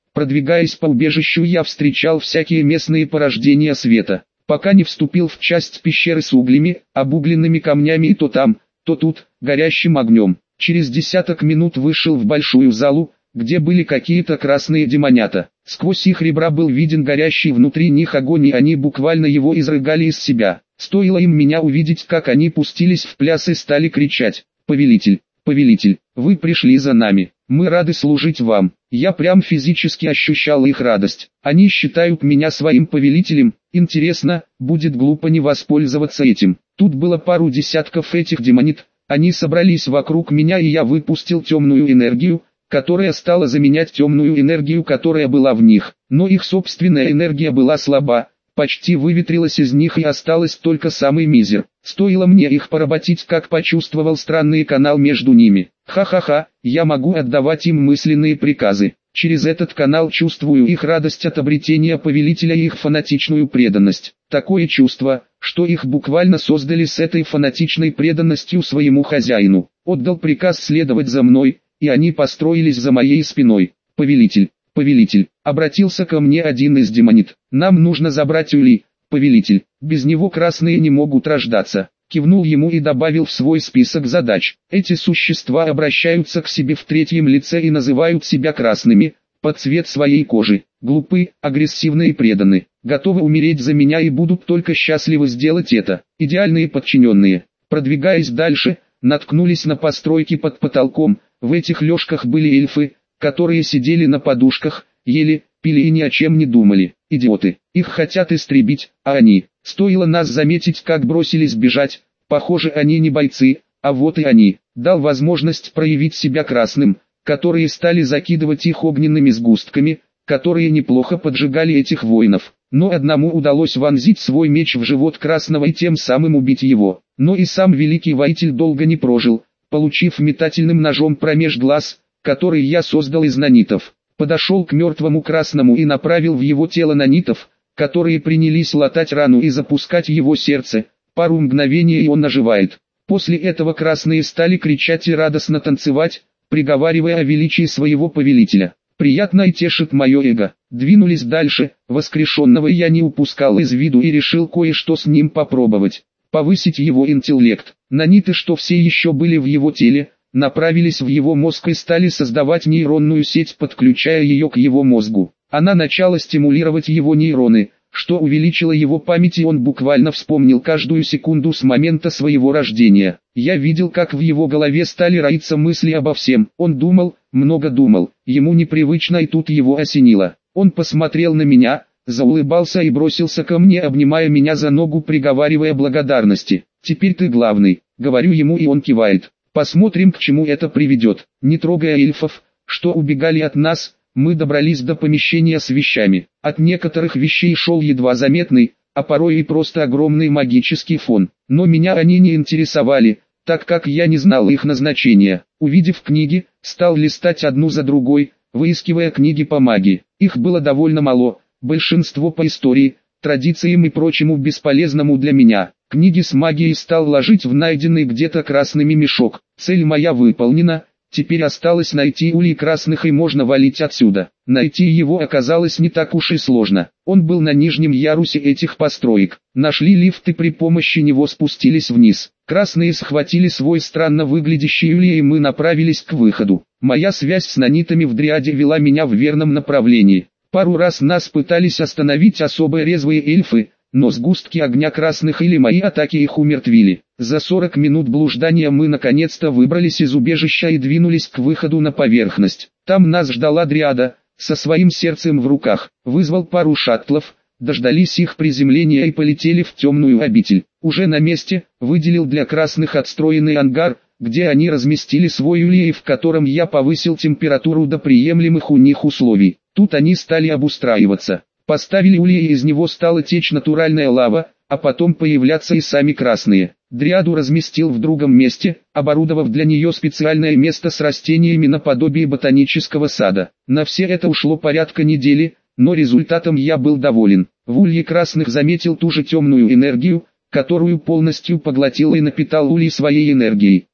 Продвигаясь по убежищу, я встречал всякие местные порождения света, пока не вступил в часть пещеры с углями, обугленными камнями и то там, то тут, горящим огнем. Через десяток минут вышел в большую залу, где были какие-то красные демонята. Сквозь их ребра был виден горящий внутри них огонь, и они буквально его изрыгали из себя. Стоило им меня увидеть, как они пустились в пляс и стали кричать: «Повелитель, повелитель, вы пришли за нами, мы рады служить вам». Я прям физически ощущал их радость. Они считают меня своим повелителем. Интересно, будет глупо не воспользоваться этим. Тут было пару десятков этих демонит. Они собрались вокруг меня, и я выпустил темную энергию, которая стала заменять темную энергию, которая была в них. Но их собственная энергия была слаба, почти выветрилась из них, и осталась только самый мизер. Стоило мне их поработить, как почувствовал странный канал между ними. Ха-ха-ха, я могу отдавать им мысленные приказы. Через этот канал чувствую их радость от обретения повелителя и их фанатичную преданность. Такое чувство, что их буквально создали с этой фанатичной преданностью своему хозяину. Отдал приказ следовать за мной, и они построились за моей спиной. «Повелитель, повелитель», обратился ко мне один из демонит, «нам нужно забрать Ули, повелитель, без него красные не могут рождаться». Кивнул ему и добавил в свой список задач: эти существа обращаются к себе в третьем лице и называют себя красными, под цвет своей кожи, глупы, агрессивны и преданы, готовы умереть за меня и будут только счастливы сделать это. Идеальные подчиненные. Продвигаясь дальше, наткнулись на постройки под потолком. В этих лёжках были эльфы, которые сидели на подушках, ели, пили и ни о чем не думали. Идиоты, их хотят истребить, а они, стоило нас заметить, как бросились бежать. Похоже, они не бойцы, а вот и они. Дал возможность проявить себя красным, которые стали закидывать их огненными сгустками, которые неплохо поджигали этих воинов. Но одному удалось вонзить свой меч в живот красного и тем самым убить его. Но и сам великий воитель долго не прожил, получив метательным ножом промеж глаз, который я создал из нанитов. Подошел к мертвому красному и направил в его тело нанитов, которые принялись латать рану и запускать его сердце. Пару мгновений, и он оживает. После этого красные стали кричать и радостно танцевать, приговаривая о величии своего повелителя. Приятно и тешит мое эго. Двинулись дальше, воскрешенного я не упускал из виду и решил кое-что с ним попробовать. Повысить его интеллект. Наниты, что все еще были в его теле, направились в его мозг и стали создавать нейронную сеть, подключая ее к его мозгу. Она начала стимулировать его нейроны, что увеличило его память, и он буквально вспомнил каждую секунду с момента своего рождения. Я видел, как в его голове стали роиться мысли обо всем. Он думал, много думал, ему непривычно, и тут его осенило. Он посмотрел на меня, заулыбался и бросился ко мне, обнимая меня за ногу, приговаривая благодарности. «Теперь ты главный», — говорю ему, и он кивает. Посмотрим, к чему это приведет. Не трогая эльфов, что убегали от нас, мы добрались до помещения с вещами. От некоторых вещей шел едва заметный, а порой и просто огромный магический фон. Но меня они не интересовали, так как я не знал их назначения. Увидев книги, стал листать одну за другой, выискивая книги по магии. Их было довольно мало, большинство по истории, традициям и прочему бесполезному для меня. Книги с магией стал ложить в найденный где-то красными мешок. Цель моя выполнена, теперь осталось найти улей красных, и можно валить отсюда. Найти его оказалось не так уж и сложно. Он был на нижнем ярусе этих построек. Нашли лифт и при помощи него спустились вниз. Красные схватили свой странно выглядящий улей, и мы направились к выходу. Моя связь с нанитами в Дриаде вела меня в верном направлении. Пару раз нас пытались остановить особо резвые эльфы, но сгустки огня красных или мои атаки их умертвили. За сорок минут блуждания мы наконец-то выбрались из убежища и двинулись к выходу на поверхность. Там нас ждала Дриада, со своим сердцем в руках. Вызвал пару шаттлов, дождались их приземления и полетели в темную обитель. Уже на месте, выделил для красных отстроенный ангар, где они разместили свой улей, в котором я повысил температуру до приемлемых у них условий. Тут они стали обустраиваться. Поставили улей, и из него стала течь натуральная лава, а потом появляться и сами красные. Дриаду разместил в другом месте, оборудовав для нее специальное место с растениями наподобие ботанического сада. На все это ушло порядка недели, но результатом я был доволен. В улье красных заметил ту же темную энергию, которую полностью поглотил и напитал улей своей энергией.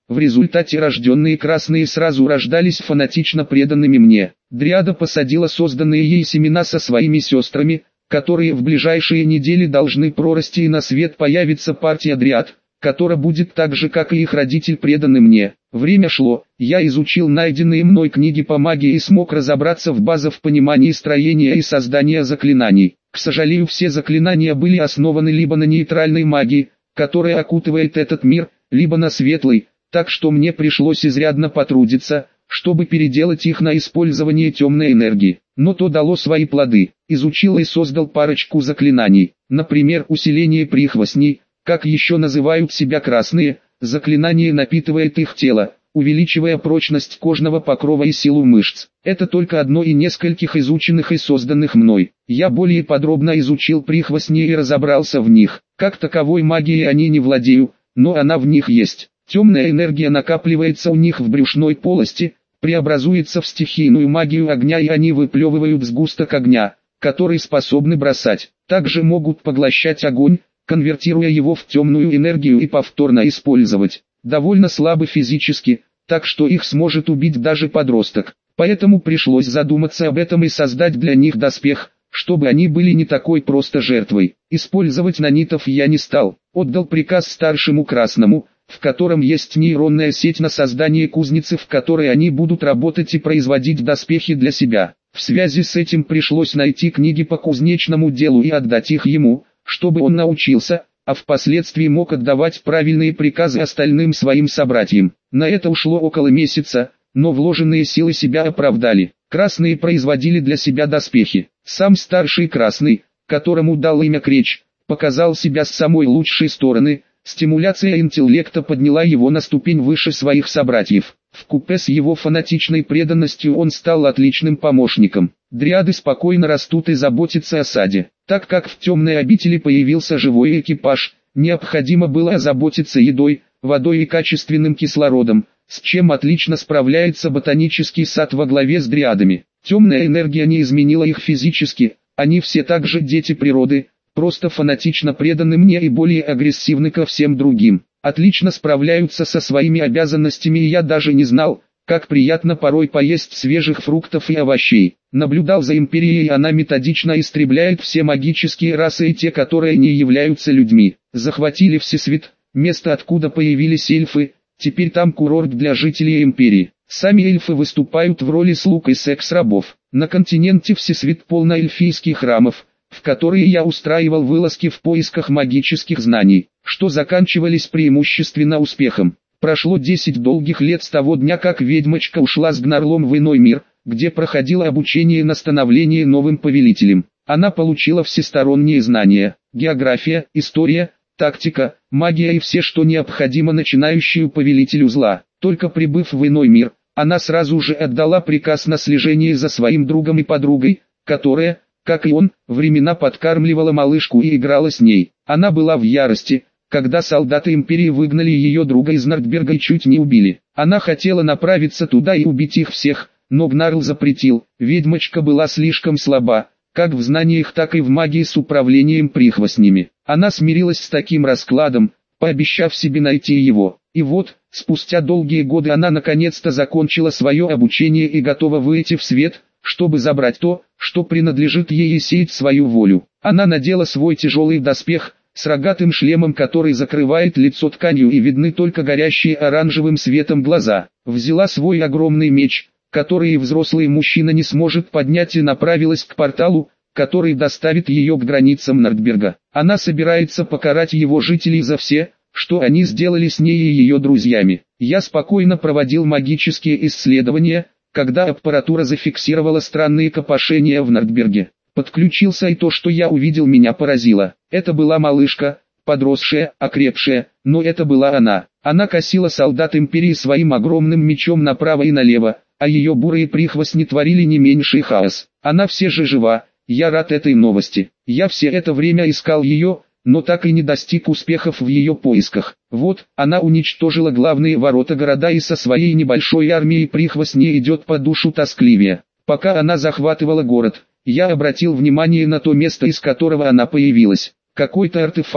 В результате рожденные красные сразу рождались фанатично преданными мне. Дриада посадила созданные ей семена со своими сестрами, которые в ближайшие недели должны прорасти, и на свет появится партия дриад, которая будет так же, как и их родитель, преданы мне. Время шло, я изучил найденные мной книги по магии и смог разобраться в базах понимания строения и создания заклинаний. К сожалению, все заклинания были основаны либо на нейтральной магии, которая окутывает этот мир, либо на светлой, так что мне пришлось изрядно потрудиться, чтобы переделать их на использование темной энергии. Но то дало свои плоды. Изучил и создал парочку заклинаний, например, усиление прихвостней, как еще называют себя красные. Заклинание напитывает их тело, увеличивая прочность кожного покрова и силу мышц. Это только одно из нескольких изученных и созданных мной. Я более подробно изучил прихвостни и разобрался в них. Как таковой магией они не владею, но она в них есть. Темная энергия накапливается у них в брюшной полости, преобразуется в стихийную магию огня, и они выплевывают сгусток огня, который способны бросать. Также могут поглощать огонь, конвертируя его в темную энергию и повторно использовать. Довольно слабы физически, так что их сможет убить даже подросток. Поэтому пришлось задуматься об этом и создать для них доспех, чтобы они были не такой просто жертвой. Использовать нанитов я не стал. Отдал приказ старшему красному, в котором есть нейронная сеть, на создание кузницы, в которой они будут работать и производить доспехи для себя. В связи с этим пришлось найти книги по кузнечному делу и отдать их ему, чтобы он научился, а впоследствии мог отдавать правильные приказы остальным своим собратьям. На это ушло около месяца, но вложенные силы себя оправдали. Красные производили для себя доспехи. Сам старший красный, которому дал имя Креч, показал себя с самой лучшей стороны. Стимуляция интеллекта подняла его на ступень выше своих собратьев. Вкупе с его фанатичной преданностью он стал отличным помощником. Дриады спокойно растут и заботятся о саде. Так как в темной обители появился живой экипаж, необходимо было озаботиться едой, водой и качественным кислородом, с чем отлично справляется ботанический сад во главе с дриадами. Темная энергия не изменила их физически, они все также дети природы, просто фанатично преданы мне и более агрессивны ко всем другим. Отлично справляются со своими обязанностями, и я даже не знал, как приятно порой поесть свежих фруктов и овощей. Наблюдал за империей, и она методично истребляет все магические расы и те, которые не являются людьми. Захватили Всесвет, место, откуда появились эльфы, теперь там курорт для жителей империи. Сами эльфы выступают в роли слуг и секс-рабов. На континенте Всесвет полно эльфийских храмов, в которые я устраивал вылазки в поисках магических знаний, что заканчивались преимущественно успехом. Прошло десять долгих лет с того дня, как ведьмочка ушла с Гнарлом в иной мир, где проходило обучение на становление новым повелителем. Она получила всесторонние знания: география, история, тактика, магия и все, что необходимо начинающему повелителю зла. Только прибыв в иной мир, она сразу же отдала приказ на слежение за своим другом и подругой, которая, как и он, временно подкармливала малышку и играла с ней. Она была в ярости, когда солдаты империи выгнали ее друга из Нордберга и чуть не убили. Она хотела направиться туда и убить их всех, но Гнарл запретил. Ведьмочка была слишком слаба, как в знаниях, так и в магии с управлением прихвостнями. Она смирилась с таким раскладом, пообещав себе найти его. И вот, спустя долгие годы она наконец-то закончила свое обучение и готова выйти в свет, чтобы забрать то, что принадлежит ей, и сеять свою волю. Она надела свой тяжелый доспех, с рогатым шлемом, который закрывает лицо тканью, и видны только горящие оранжевым светом глаза. Взяла свой огромный меч, который и взрослый мужчина не сможет поднять, и направилась к порталу, который доставит ее к границам Нордберга. Она собирается покарать его жителей за все, что они сделали с ней и ее друзьями. Я спокойно проводил магические исследования, когда аппаратура зафиксировала странные копошения в Нордберге. Подключился, и то, что я увидел, меня поразило. Это была малышка, подросшая, окрепшая, но это была она. Она косила солдат империи своим огромным мечом направо и налево, а ее бурые прихвостни творили не меньший хаос. Она все же жива, я рад этой новости. Я все это время искал ее, но так и не достиг успехов в ее поисках. Вот, она уничтожила главные ворота города и со своей небольшой армией прихвостней идет по душу тоскливее. Пока она захватывала город, я обратил внимание на то место, из которого она появилась. Какой-то артефакт,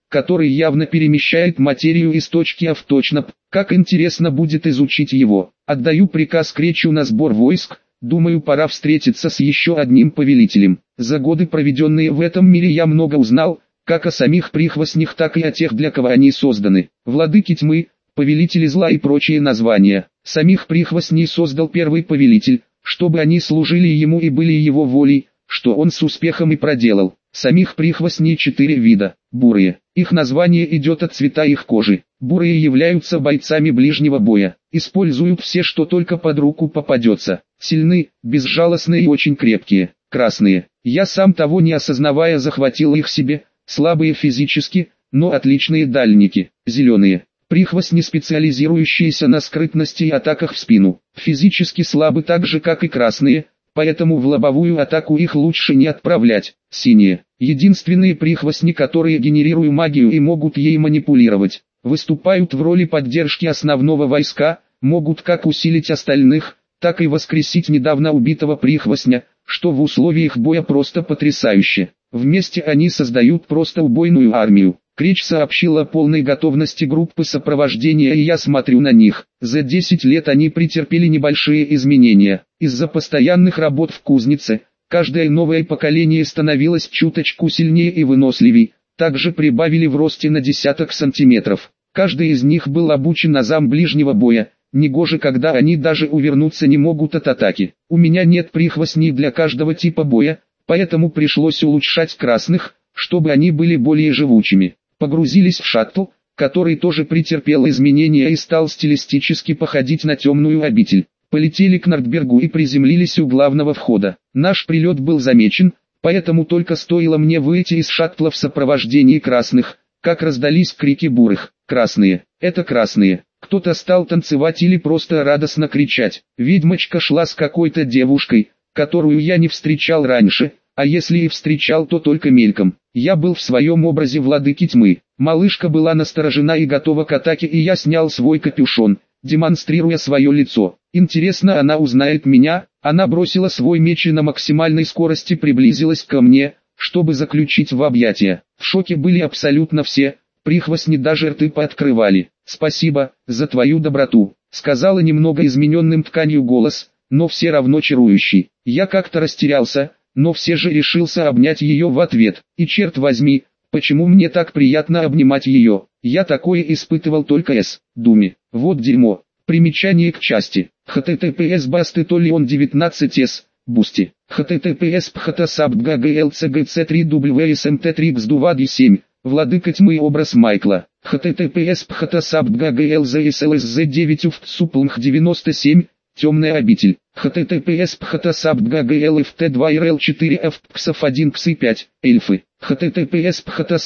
который явно перемещает материю из точки А в точно П. Как интересно будет изучить его. Отдаю приказ Кречу на сбор войск. Думаю, пора встретиться с еще одним повелителем. За годы, проведенные в этом мире, я много узнал, как о самих прихвостнях, так и о тех, для кого они созданы. Владыки тьмы, повелители зла и прочие названия. Самих прихвостней создал первый повелитель, чтобы они служили ему и были его волей, что он с успехом и проделал. Самих прихвостней четыре вида. Бурые. Их название идет от цвета их кожи. Бурые являются бойцами ближнего боя. Используют все, что только под руку попадется. Сильны, безжалостные и очень крепкие. Красные. Я сам того не осознавая захватил их себе. Слабые физически, но отличные дальники. Зеленые. Прихвостни, специализирующиеся на скрытности и атаках в спину. Физически слабы так же, как и красные. Поэтому в лобовую атаку их лучше не отправлять. Синие. Единственные прихвостни, которые генерируют магию и могут ей манипулировать. Выступают в роли поддержки основного войска, могут как усилить остальных, так и воскресить недавно убитого прихвостня, что в условиях боя просто потрясающе. Вместе они создают просто убойную армию. Креч сообщил о полной готовности группы сопровождения, и я смотрю на них. За десять лет они претерпели небольшие изменения. Из-за постоянных работ в кузнице, каждое новое поколение становилось чуточку сильнее и выносливее. Также прибавили в росте на десяток сантиметров. Каждый из них был обучен азам ближнего боя. Негоже, когда они даже увернуться не могут от атаки. У меня нет прихвостней для каждого типа боя, поэтому пришлось улучшать красных, чтобы они были более живучими. Погрузились в шаттл, который тоже претерпел изменения и стал стилистически походить на темную обитель. Полетели к Нордбергу и приземлились у главного входа. Наш прилет был замечен, поэтому только стоило мне выйти из шаттла в сопровождении красных, как раздались крики бурых. Красные, это красные. Кто-то стал танцевать или просто радостно кричать. Ведьмочка шла с какой-то девушкой, которую я не встречал раньше, а если и встречал, то только мельком. Я был в своем образе владыки тьмы. Малышка была насторожена и готова к атаке, и я снял свой капюшон, демонстрируя свое лицо. Интересно, она узнает меня? Она бросила свой меч и на максимальной скорости приблизилась ко мне, чтобы заключить в объятия. В шоке были абсолютно все, прихвостни даже рты пооткрывали. «Спасибо за твою доброту», — сказала немного измененным тканью голос, но все равно чарующий. Я как-то растерялся, но все же решился обнять ее в ответ. И черт возьми, почему мне так приятно обнимать ее? Я такое испытывал только с Думи. Вот дерьмо. Примечание к части. https bastetolion девятнадцать с Бусти. https phtSabtGaglcgc3 wsmt три xduvadi семь. Владыка тьмы образ Майкла. https phtSabtGaglzslsz девять уфтсуплнх девяносто семь. Темная обитель. https phtSabtGaglft два рл четыре фпксов один ксы пять. Эльфы. https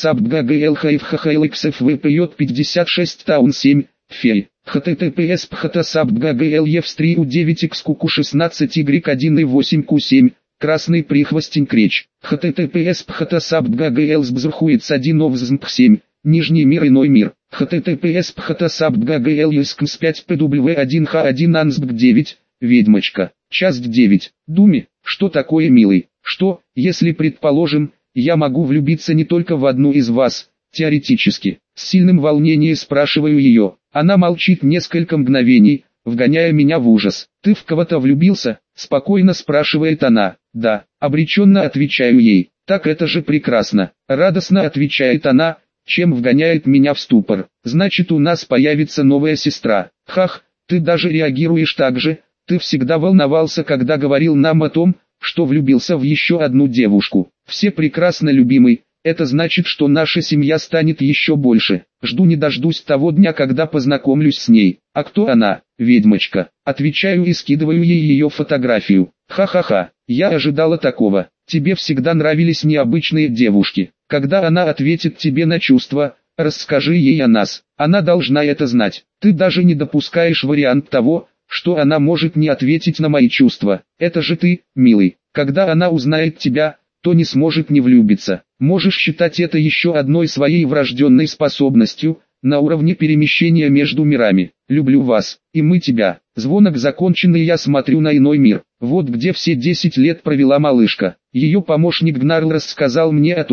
phtSabtGaglhfhhlxfvpj пятьдесят шесть таун семь. Феи. https phtSabtGaglevs три у девять xqq шестнадцать y один и восемь q семь. Красный прихвостень Креч. https phtSabtGaglsbzrхуец один овзмп семь. Нижний мир, иной мир. https phtSabtGaglskms пять pw один х один ansbg девять. Ведьмочка. Часть девять. Думи, что такое, милый? Что, если предположим, я могу влюбиться не только в одну из вас, теоретически? С сильным волнением спрашиваю ее. Она молчит несколько мгновений, вгоняя меня в ужас. «Ты в кого-то влюбился?» – спокойно спрашивает она. «Да», – обреченно отвечаю ей. «Так это же прекрасно», – радостно отвечает она, чем вгоняет меня в ступор. «Значит, у нас появится новая сестра». «Хах, ты даже реагируешь так же, ты всегда волновался, когда говорил нам о том, что влюбился в еще одну девушку. Все прекрасно, любимый, это значит, что наша семья станет еще больше. Жду не дождусь того дня, когда познакомлюсь с ней». «А кто она?» «Ведьмочка». Отвечаю и скидываю ей ее фотографию. «Ха-ха-ха, я ожидала такого. Тебе всегда нравились необычные девушки. Когда она ответит тебе на чувства, расскажи ей о нас. Она должна это знать. Ты даже не допускаешь вариант того, что она может не ответить на мои чувства. Это же ты, милый. Когда она узнает тебя, то не сможет не влюбиться. Можешь считать это еще одной своей врожденной способностью, на уровне перемещения между мирами. Люблю вас, и мы тебя». Звонок законченный, я смотрю на иной мир. Вот где все десять лет провела малышка. Ее помощник Гнарл рассказал мне о том,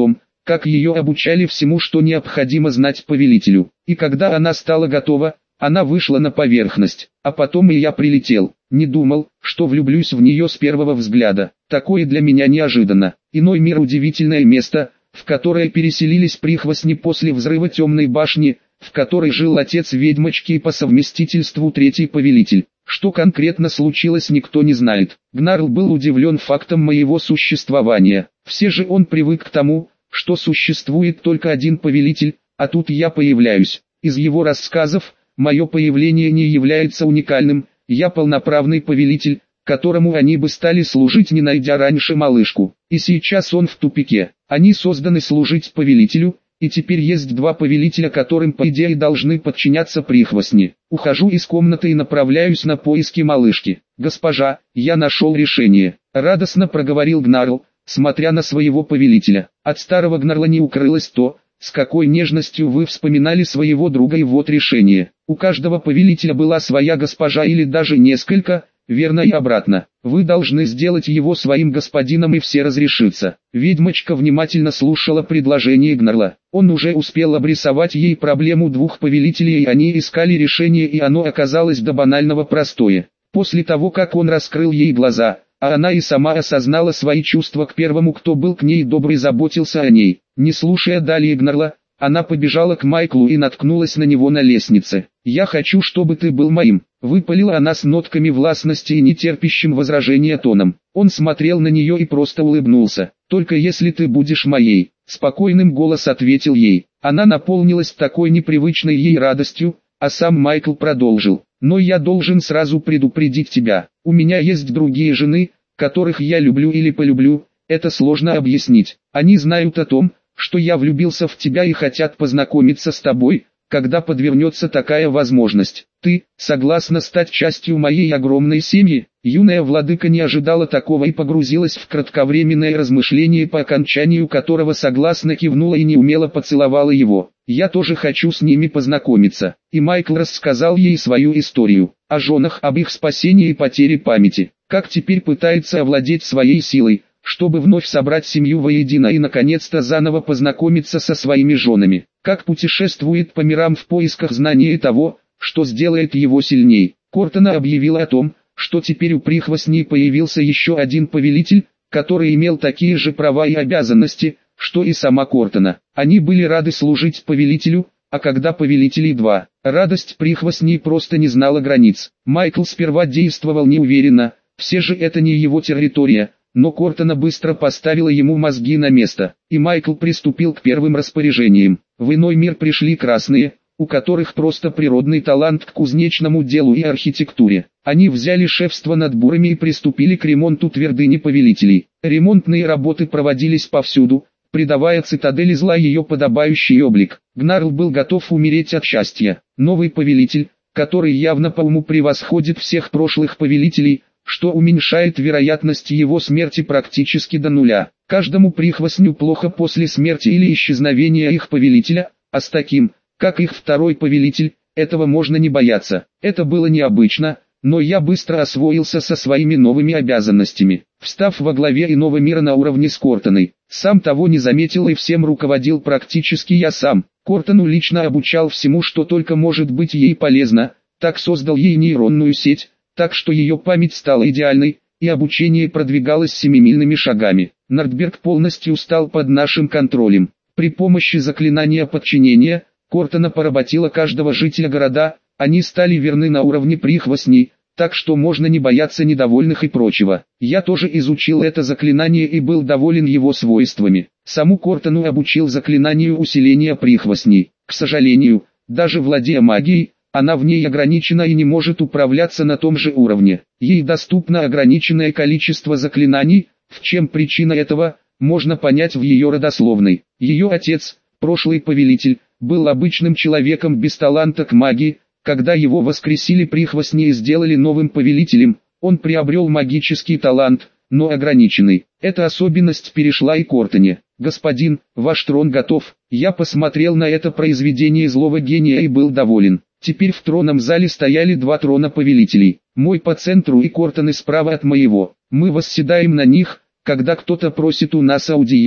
как ее обучали всему, что необходимо знать повелителю. И когда она стала готова, она вышла на поверхность, а потом и я прилетел. Не думал, что влюблюсь в нее с первого взгляда. Такое для меня неожиданно. Иной мир — удивительное место, в которое переселились прихвостни после взрыва темной башни, в которой жил отец ведьмочки и по совместительству третий повелитель. Что конкретно случилось, никто не знает. Гнарл был удивлен фактом моего существования. Все же он привык к тому, что существует только один повелитель, а тут я появляюсь. Из его рассказов, мое появление не является уникальным. Я полноправный повелитель, которому они бы стали служить, не найдя раньше малышку. И сейчас он в тупике. Они созданы служить повелителю, и теперь есть два повелителя, которым по идее должны подчиняться прихвостни. Ухожу из комнаты и направляюсь на поиски малышки. «Госпожа, я нашел решение», — радостно проговорил Гнарл, смотря на своего повелителя. От старого Гнарла не укрылось то, с какой нежностью вы вспоминали своего друга, и вот решение. У каждого повелителя была своя госпожа или даже несколько, верно и обратно. Вы должны сделать его своим господином, и все разрешится. Ведьмочка внимательно слушала предложение Гнарла. Он уже успел обрисовать ей проблему двух повелителей, и они искали решение, и оно оказалось до банального простое. После того, как он раскрыл ей глаза, а она и сама осознала свои чувства к первому, кто был к ней добрый, заботился о ней. Не слушая далее Гнарла, она побежала к Майклу и наткнулась на него на лестнице. «Я хочу, чтобы ты был моим», — выпалила она с нотками властности и нетерпящим возражения тоном. Он смотрел на нее и просто улыбнулся. «Только если ты будешь моей», — спокойным голосом ответил ей. Она наполнилась такой непривычной ей радостью, а сам Майкл продолжил. «Но я должен сразу предупредить тебя. У меня есть другие жены, которых я люблю или полюблю. Это сложно объяснить. Они знают о том, что я влюбился в тебя, и хотят познакомиться с тобой, когда подвернется такая возможность. Ты согласна стать частью моей огромной семьи?» Юная владыка не ожидала такого и погрузилась в кратковременное размышление, по окончанию которого согласно кивнула и неумело поцеловала его. «Я тоже хочу с ними познакомиться». И Майкл рассказал ей свою историю, о женах, об их спасении и потере памяти, как теперь пытается овладеть своей силой, чтобы вновь собрать семью воедино и наконец-то заново познакомиться со своими женами, как путешествует по мирам в поисках знания и того, что сделает его сильней. Кортона объявила о том, что теперь у прихвостней появился еще один повелитель, который имел такие же права и обязанности, что и сама Кортона. Они были рады служить повелителю, а когда повелителей два, радость прихвостней просто не знала границ. Майкл сперва действовал неуверенно, все же это не его территория, но Кортона быстро поставила ему мозги на место, и Майкл приступил к первым распоряжениям. В иной мир пришли красные, у которых просто природный талант к кузнечному делу и архитектуре. Они взяли шефство над бурами и приступили к ремонту твердыни повелителей. Ремонтные работы проводились повсюду, придавая цитадели зла ее подобающий облик. Гнарл был готов умереть от счастья. Новый повелитель, который явно по уму превосходит всех прошлых повелителей, что уменьшает вероятность его смерти практически до нуля. Каждому прихвостню плохо после смерти или исчезновения их повелителя, а с таким, как их второй повелитель, этого можно не бояться. Это было необычно, но я быстро освоился со своими новыми обязанностями, встав во главе иного мира на уровне с Кортоной. Сам того не заметил и всем руководил практически я сам. Кортону лично обучал всему, что только может быть ей полезно, так создал ей нейронную сеть, так что ее память стала идеальной, и обучение продвигалось семимильными шагами. Нордберг полностью стал под нашим контролем. При помощи заклинания подчинения, Кортона поработила каждого жителя города, они стали верны на уровне прихвостней, так что можно не бояться недовольных и прочего. Я тоже изучил это заклинание и был доволен его свойствами. Саму Кортону обучил заклинанию усиления прихвостней. К сожалению, даже владея магией, она в ней ограничена и не может управляться на том же уровне. Ей доступно ограниченное количество заклинаний, в чем причина этого, можно понять в ее родословной. Ее отец, прошлый повелитель, был обычным человеком без таланта к магии. Когда его воскресили прихвостни и сделали новым повелителем, он приобрел магический талант, но ограниченный. Эта особенность перешла и Кортоне. «Господин, ваш трон готов». Я посмотрел на это произведение злого гения и был доволен. Теперь в тронном зале стояли два трона повелителей, мой по центру и Кортоны справа от моего. Мы восседаем на них, когда кто-то просит у нас аудиенции.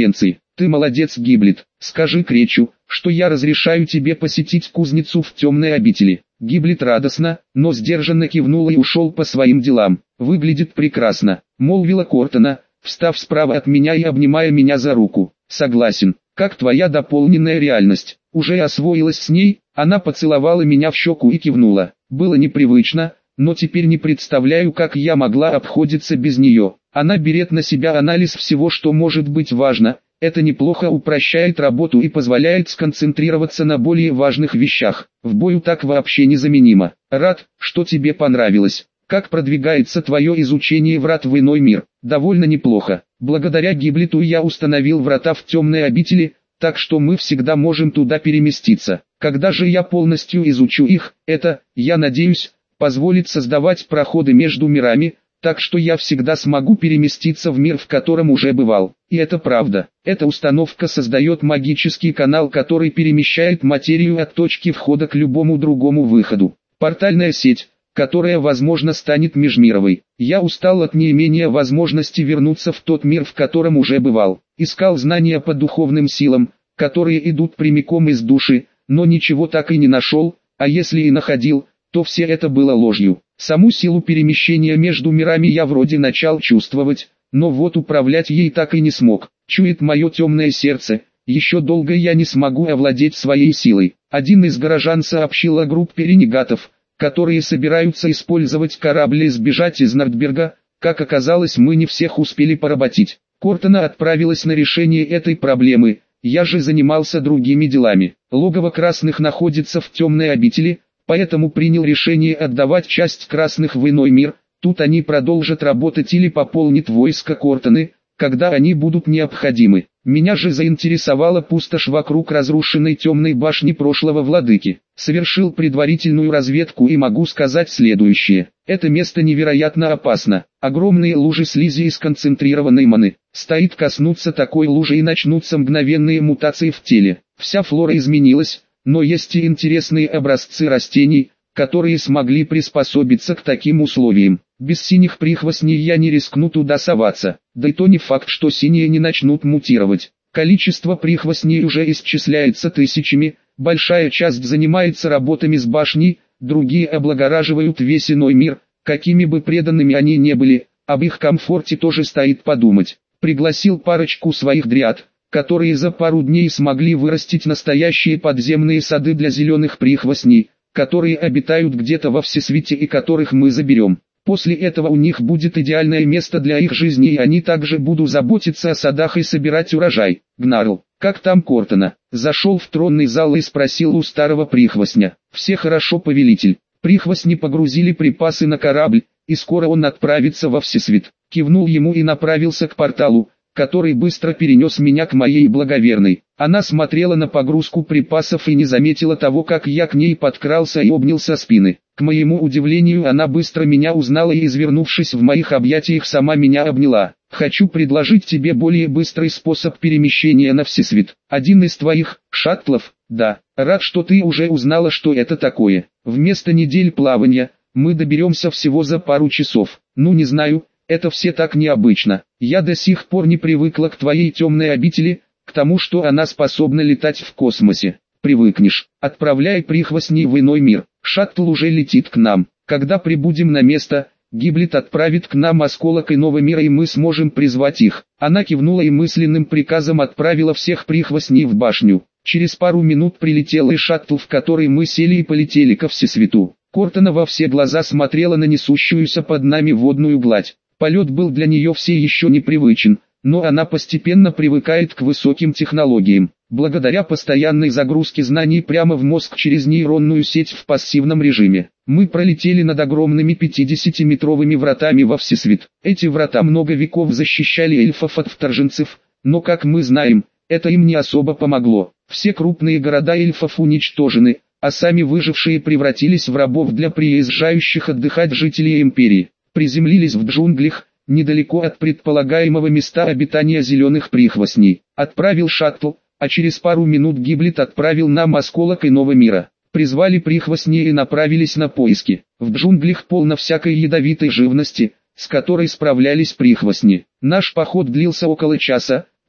Ты молодец, Гиблет. Скажи Кречу, что я разрешаю тебе посетить кузницу в темной обители. Гиблет радостно, но сдержанно кивнул и ушел по своим делам. Выглядит прекрасно, молвила Кортона, встав справа от меня и обнимая меня за руку. Согласен, как твоя дополненная реальность. Уже освоилась с ней, она поцеловала меня в щеку и кивнула. Было непривычно, но теперь не представляю, как я могла обходиться без нее. Она берет на себя анализ всего, что может быть важно. Это неплохо упрощает работу и позволяет сконцентрироваться на более важных вещах. В бою так вообще незаменимо. Рад, что тебе понравилось. Как продвигается твое изучение врат в иной мир? Довольно неплохо. Благодаря Гиблету я установил врата в темной обители, так что мы всегда можем туда переместиться. Когда же я полностью изучу их, это, я надеюсь, позволит создавать проходы между мирами, так что я всегда смогу переместиться в мир, в котором уже бывал. И это правда. Эта установка создает магический канал, который перемещает материю от точки входа к любому другому выходу. Портальная сеть, которая, возможно, станет межмировой. Я устал от неимения возможности вернуться в тот мир, в котором уже бывал. Искал знания по духовным силам, которые идут прямиком из души, но ничего так и не нашел, а если и находил, то все это было ложью. Саму силу перемещения между мирами я вроде начал чувствовать, но вот управлять ей так и не смог. Чует мое темное сердце, еще долго я не смогу овладеть своей силой. Один из горожан сообщил о группе ренегатов, которые собираются использовать корабль и сбежать из Нордберга. Как оказалось, мы не всех успели поработить. Кортона отправилась на решение этой проблемы, я же занимался другими делами. Логово красных находится в темной обители, поэтому принял решение отдавать часть красных в иной мир. Тут они продолжат работать или пополнят войско Кортоны, когда они будут необходимы. Меня же заинтересовала пустошь вокруг разрушенной темной башни прошлого владыки. Совершил предварительную разведку и могу сказать следующее. Это место невероятно опасно. Огромные лужи слизи и сконцентрированной маны. Стоит коснуться такой лужи и начнутся мгновенные мутации в теле. Вся флора изменилась, но есть и интересные образцы растений, которые смогли приспособиться к таким условиям. Без синих прихвостней я не рискну туда соваться, да и то не факт, что синие не начнут мутировать. Количество прихвостней уже исчисляется тысячами, большая часть занимается работами с башней, другие облагораживают весь иной мир, какими бы преданными они не были, об их комфорте тоже стоит подумать. Пригласил парочку своих дриад, которые за пару дней смогли вырастить настоящие подземные сады для зеленых прихвостней, которые обитают где-то во всесвете и которых мы заберем. После этого у них будет идеальное место для их жизни, и они также будут заботиться о садах и собирать урожай. Гнарл, как там Кортона? Зашел в тронный зал и спросил у старого прихвостня. Все хорошо, повелитель. Прихвостни погрузили припасы на корабль, и скоро он отправится во всесвет. Кивнул ему и направился к порталу, который быстро перенес меня к моей благоверной. Она смотрела на погрузку припасов и не заметила того, как я к ней подкрался и обнял со спины. К моему удивлению, она быстро меня узнала и, извернувшись в моих объятиях, сама меня обняла. «Хочу предложить тебе более быстрый способ перемещения на всесвет. Один из твоих шаттлов, да. Рад, что ты уже узнала, что это такое. Вместо недель плавания, мы доберемся всего за пару часов. Ну не знаю, это все так необычно. Я до сих пор не привыкла к твоей темной обители, к тому, что она способна летать в космосе. Привыкнешь. Отправляй прихвостней в иной мир. Шаттл уже летит к нам. Когда прибудем на место, Гиблет отправит к нам осколок иного мира, и мы сможем призвать их». Она кивнула и мысленным приказом отправила всех прихвостней в башню. Через пару минут прилетел и шаттл, в который мы сели и полетели ко всесвету. Кортона во все глаза смотрела на несущуюся под нами водную гладь. Полет был для нее все еще непривычен, но она постепенно привыкает к высоким технологиям. Благодаря постоянной загрузке знаний прямо в мозг через нейронную сеть в пассивном режиме, мы пролетели над огромными пятидесятиметровыми вратами во всесвет. Эти врата много веков защищали эльфов от вторженцев, но, как мы знаем, это им не особо помогло. Все крупные города эльфов уничтожены, а сами выжившие превратились в рабов для приезжающих отдыхать жителей империи. Приземлились в джунглях, недалеко от предполагаемого места обитания зеленых прихвостней. Отправил шаттл, а через пару минут Гиблет отправил нам осколок иного мира. Призвали прихвостней и направились на поиски. В джунглях полно всякой ядовитой живности, с которой справлялись прихвостни. Наш поход длился около часа,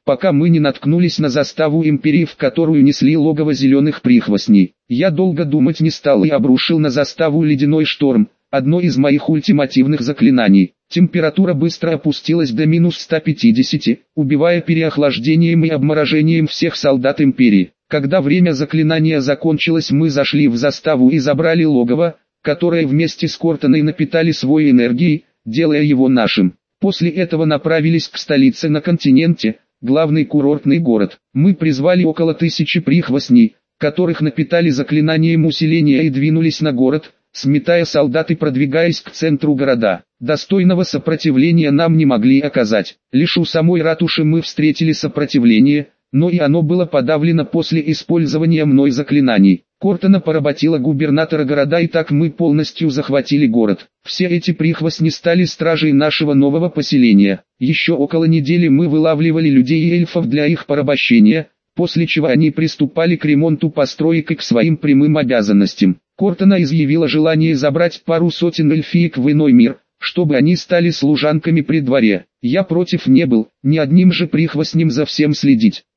пока мы не наткнулись на заставу империи, в которую несли логово зеленых прихвостней. Я долго думать не стал и обрушил на заставу ледяной шторм, одно из моих ультимативных заклинаний. Температура быстро опустилась до минус ста пятидесяти, убивая переохлаждением и обморожением всех солдат империи. Когда время заклинания закончилось, мы зашли в заставу и забрали логово, которое вместе с Кортоной напитали своей энергией, делая его нашим. После этого направились к столице на континенте, главный курортный город. Мы призвали около тысячи прихвостней, которых напитали заклинанием усиления, и двинулись на город, сметая солдат и продвигаясь к центру города. Достойного сопротивления нам не могли оказать. Лишь у самой ратуши мы встретили сопротивление, но и оно было подавлено после использования мной заклинаний. Кортона поработила губернатора города, и так мы полностью захватили город. Все эти прихвостни стали стражей нашего нового поселения. Еще около недели мы вылавливали людей и эльфов для их порабощения, после чего они приступали к ремонту построек и к своим прямым обязанностям. Кортона изъявила желание забрать пару сотен эльфиек в иной мир, чтобы они стали служанками при дворе. Я против не был, ни одним же прихвостнем за всем следить.